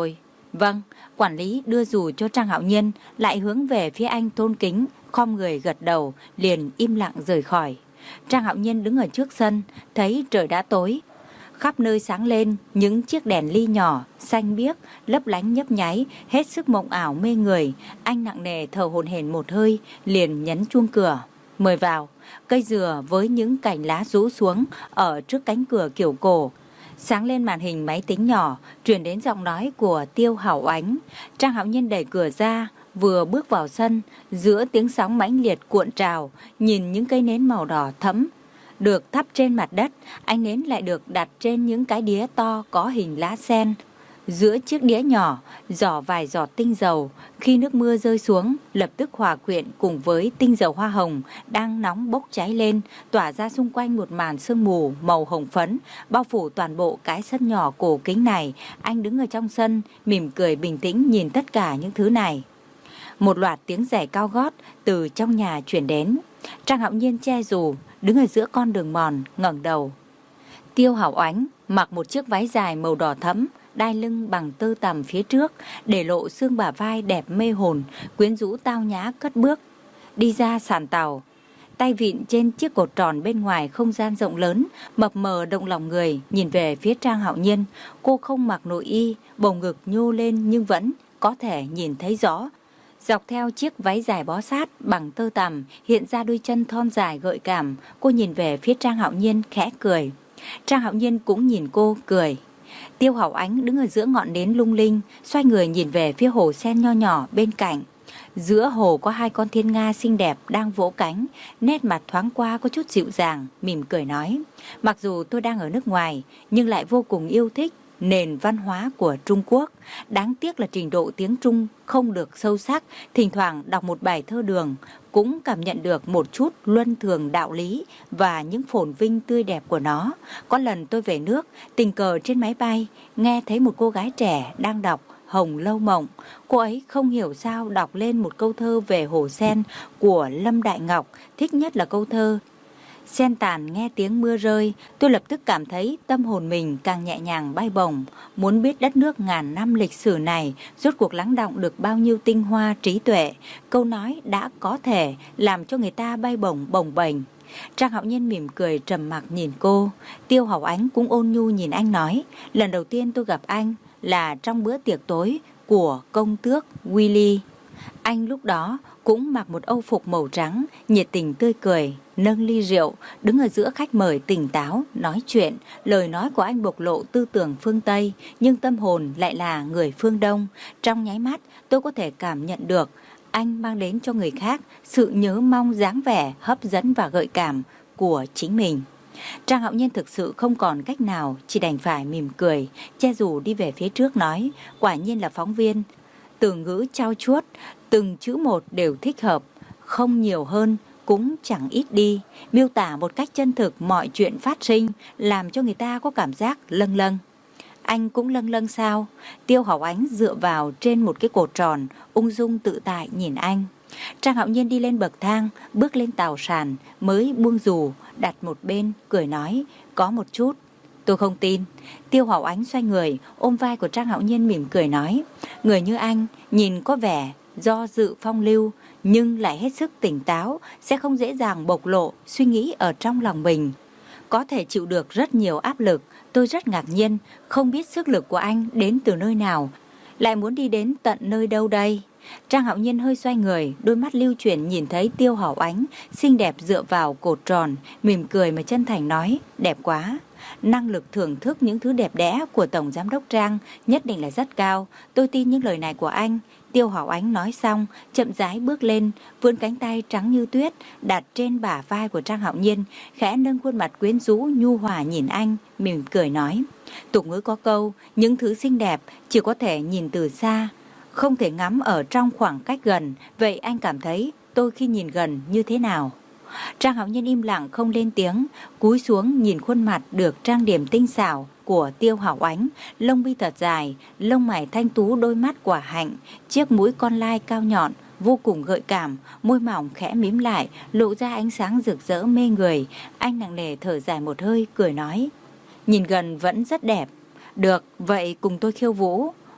Speaker 1: Vâng. Quản lý đưa dù cho Trang Hạo Nhiên, lại hướng về phía anh tôn kính, khom người gật đầu, liền im lặng rời khỏi. Trang Hạo Nhiên đứng ở trước sân, thấy trời đã tối. Khắp nơi sáng lên những chiếc đèn ly nhỏ, xanh biếc, lấp lánh nhấp nháy, hết sức mộng ảo mê người. Anh nặng nề thở hổn hển một hơi, liền nhấn chuông cửa. Mời vào. Cây dừa với những cành lá rũ xuống ở trước cánh cửa kiểu cổ. Sáng lên màn hình máy tính nhỏ, truyền đến giọng nói của Tiêu Hảo Ánh. Trang Hạo Nhiên đẩy cửa ra, vừa bước vào sân, giữa tiếng sóng mãnh liệt cuộn trào, nhìn những cây nến màu đỏ thẫm được thắp trên mặt đất, ánh nến lại được đặt trên những cái đĩa to có hình lá sen. Giữa chiếc đĩa nhỏ, giỏ vài giọt tinh dầu, khi nước mưa rơi xuống, lập tức hòa quyện cùng với tinh dầu hoa hồng đang nóng bốc cháy lên, tỏa ra xung quanh một màn sương mù màu hồng phấn, bao phủ toàn bộ cái sân nhỏ cổ kính này. Anh đứng ở trong sân, mỉm cười bình tĩnh nhìn tất cả những thứ này. Một loạt tiếng giày cao gót từ trong nhà chuyển đến. Trang Hạo Nhiên che dù, đứng ở giữa con đường mòn, ngẩng đầu. Tiêu Hảo Ánh mặc một chiếc váy dài màu đỏ thẫm, đai lưng bằng tơ tằm phía trước, để lộ xương bả vai đẹp mê hồn, quyến rũ tao nhã cất bước đi ra sàn tàu. Tay vịn trên chiếc cột tròn bên ngoài không gian rộng lớn, mập mờ động lòng người. Nhìn về phía Trang Hạo Nhiên, cô không mặc nội y, bầu ngực nhô lên nhưng vẫn có thể nhìn thấy rõ. Dọc theo chiếc váy dài bó sát bằng tơ tằm hiện ra đôi chân thon dài gợi cảm. Cô nhìn về phía Trang Hạo Nhiên khẽ cười. Trang Hạo Nhiên cũng nhìn cô cười. Tiêu Hảo Ánh đứng ở giữa ngọn nến lung linh, xoay người nhìn về phía hồ sen nho nhỏ bên cạnh. Giữa hồ có hai con thiên nga xinh đẹp đang vỗ cánh, nét mặt thoáng qua có chút dịu dàng, mỉm cười nói: mặc dù tôi đang ở nước ngoài, nhưng lại vô cùng yêu thích nền văn hóa của Trung Quốc. Đáng tiếc là trình độ tiếng Trung không được sâu sắc, thỉnh thoảng đọc một bài thơ Đường cũng cảm nhận được một chút luân thường đạo lý và những phồn vinh tươi đẹp của nó. Có lần tôi về nước, tình cờ trên máy bay nghe thấy một cô gái trẻ đang đọc Hồng Lâu Mộng. Cô ấy không hiểu sao đọc lên một câu thơ về hồ sen của Lâm Đại Ngọc, thích nhất là câu thơ sen tàn nghe tiếng mưa rơi. Tôi lập tức cảm thấy tâm hồn mình càng nhẹ nhàng bay bổng, muốn biết đất nước ngàn năm lịch sử này rốt cuộc lắng đọng được bao nhiêu tinh hoa trí tuệ. Câu nói đã có thể làm cho người ta bay bổng bồng bềnh. Trang Hạo Nhiên mỉm cười trầm mặc nhìn cô. Tiêu Hảo Ánh cũng ôn nhu nhìn anh nói: lần đầu tiên tôi gặp anh là trong bữa tiệc tối của công tước Willy. Anh lúc đó cũng mặc một âu phục màu trắng, nhiệt tình tươi cười, nâng ly rượu, đứng ở giữa khách mời tỉnh táo, nói chuyện. Lời nói của anh bộc lộ tư tưởng phương Tây, nhưng tâm hồn lại là người phương Đông. Trong nháy mắt, tôi có thể cảm nhận được anh mang đến cho người khác sự nhớ mong dáng vẻ hấp dẫn và gợi cảm của chính mình. Trang Hạo Nhiên thực sự không còn cách nào, chỉ đành phải mỉm cười, che dù đi về phía trước nói: quả nhiên là phóng viên. Từ ngữ trau chuốt, từng chữ một đều thích hợp, không nhiều hơn cũng chẳng ít đi, miêu tả một cách chân thực mọi chuyện phát sinh, làm cho người ta có cảm giác lâng lâng. Anh cũng lâng lâng sao? Tiêu Hảo Ánh dựa vào trên một cái cột tròn, ung dung tự tại nhìn anh. Trang Hạo Nhiên đi lên bậc thang, bước lên tàu sàn, mới buông dù, đặt một bên, cười nói: có một chút. Tôi không tin. Tiêu Hảo Ánh xoay người, ôm vai của Trang Hạo Nhiên mỉm cười nói: người như anh, nhìn có vẻ do dự phong lưu, nhưng lại hết sức tỉnh táo, sẽ không dễ dàng bộc lộ suy nghĩ ở trong lòng mình. Có thể chịu được rất nhiều áp lực. Tôi rất ngạc nhiên, không biết sức lực của anh đến từ nơi nào, lại muốn đi đến tận nơi đâu đây. Trang Hạo Nhiên hơi xoay người, đôi mắt lưu chuyển nhìn thấy Tiêu Hảo Ánh xinh đẹp dựa vào cột tròn, mỉm cười mà chân thành nói: đẹp quá. Năng lực thưởng thức những thứ đẹp đẽ của Tổng Giám đốc Trang nhất định là rất cao. Tôi tin những lời này của anh. Tiêu Hảo Ánh nói xong, chậm rãi bước lên, vươn cánh tay trắng như tuyết đặt trên bả vai của Trang Hạo Nhiên, khẽ nâng khuôn mặt quyến rũ nhu hòa nhìn anh, mỉm cười nói: tục ngữ có câu, những thứ xinh đẹp chỉ có thể nhìn từ xa, không thể ngắm ở trong khoảng cách gần. Vậy anh cảm thấy tôi khi nhìn gần như thế nào? Trang Hạo Nhiên im lặng không lên tiếng, cúi xuống nhìn khuôn mặt được trang điểm tinh xảo của Tiêu Hảo Ánh, lông mi thật dài, lông mày thanh tú, đôi mắt quả hạnh, chiếc mũi con lai cao nhọn vô cùng gợi cảm, môi mỏng khẽ mím lại, lộ ra ánh sáng rực rỡ mê người. Anh nặng nề thở dài một hơi, cười nói: nhìn gần vẫn rất đẹp. Được, vậy cùng tôi khiêu vũ.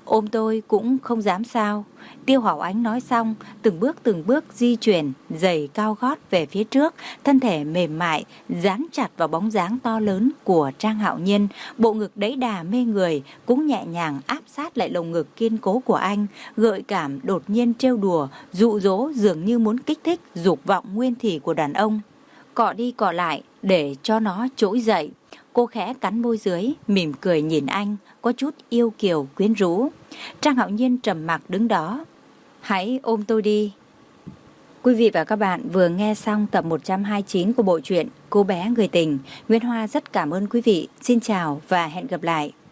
Speaker 1: Ôm tôi cũng không dám sao. Tiêu Hảo Ánh nói xong, từng bước từng bước di chuyển, giày cao gót về phía trước, thân thể mềm mại, dán chặt vào bóng dáng to lớn của Trang Hạo Nhiên. Bộ ngực đẫy đà mê người cũng nhẹ nhàng áp sát lại lồng ngực kiên cố của anh, gợi cảm đột nhiên trêu đùa, dụ dỗ dường như muốn kích thích dục vọng nguyên thủy của đàn ông. Cọ đi cọ lại để cho nó trỗi dậy. Cô khẽ cắn môi dưới, mỉm cười nhìn anh, có chút yêu kiều quyến rũ. Trang Hạo Nhiên trầm mặc đứng đó. Hãy ôm tôi đi. Quý vị và các bạn vừa nghe xong tập một trăm hai mươi chín của bộ truyện Cô bé người tình. Nguyễn Hoa rất cảm ơn quý vị. Xin chào và hẹn gặp lại.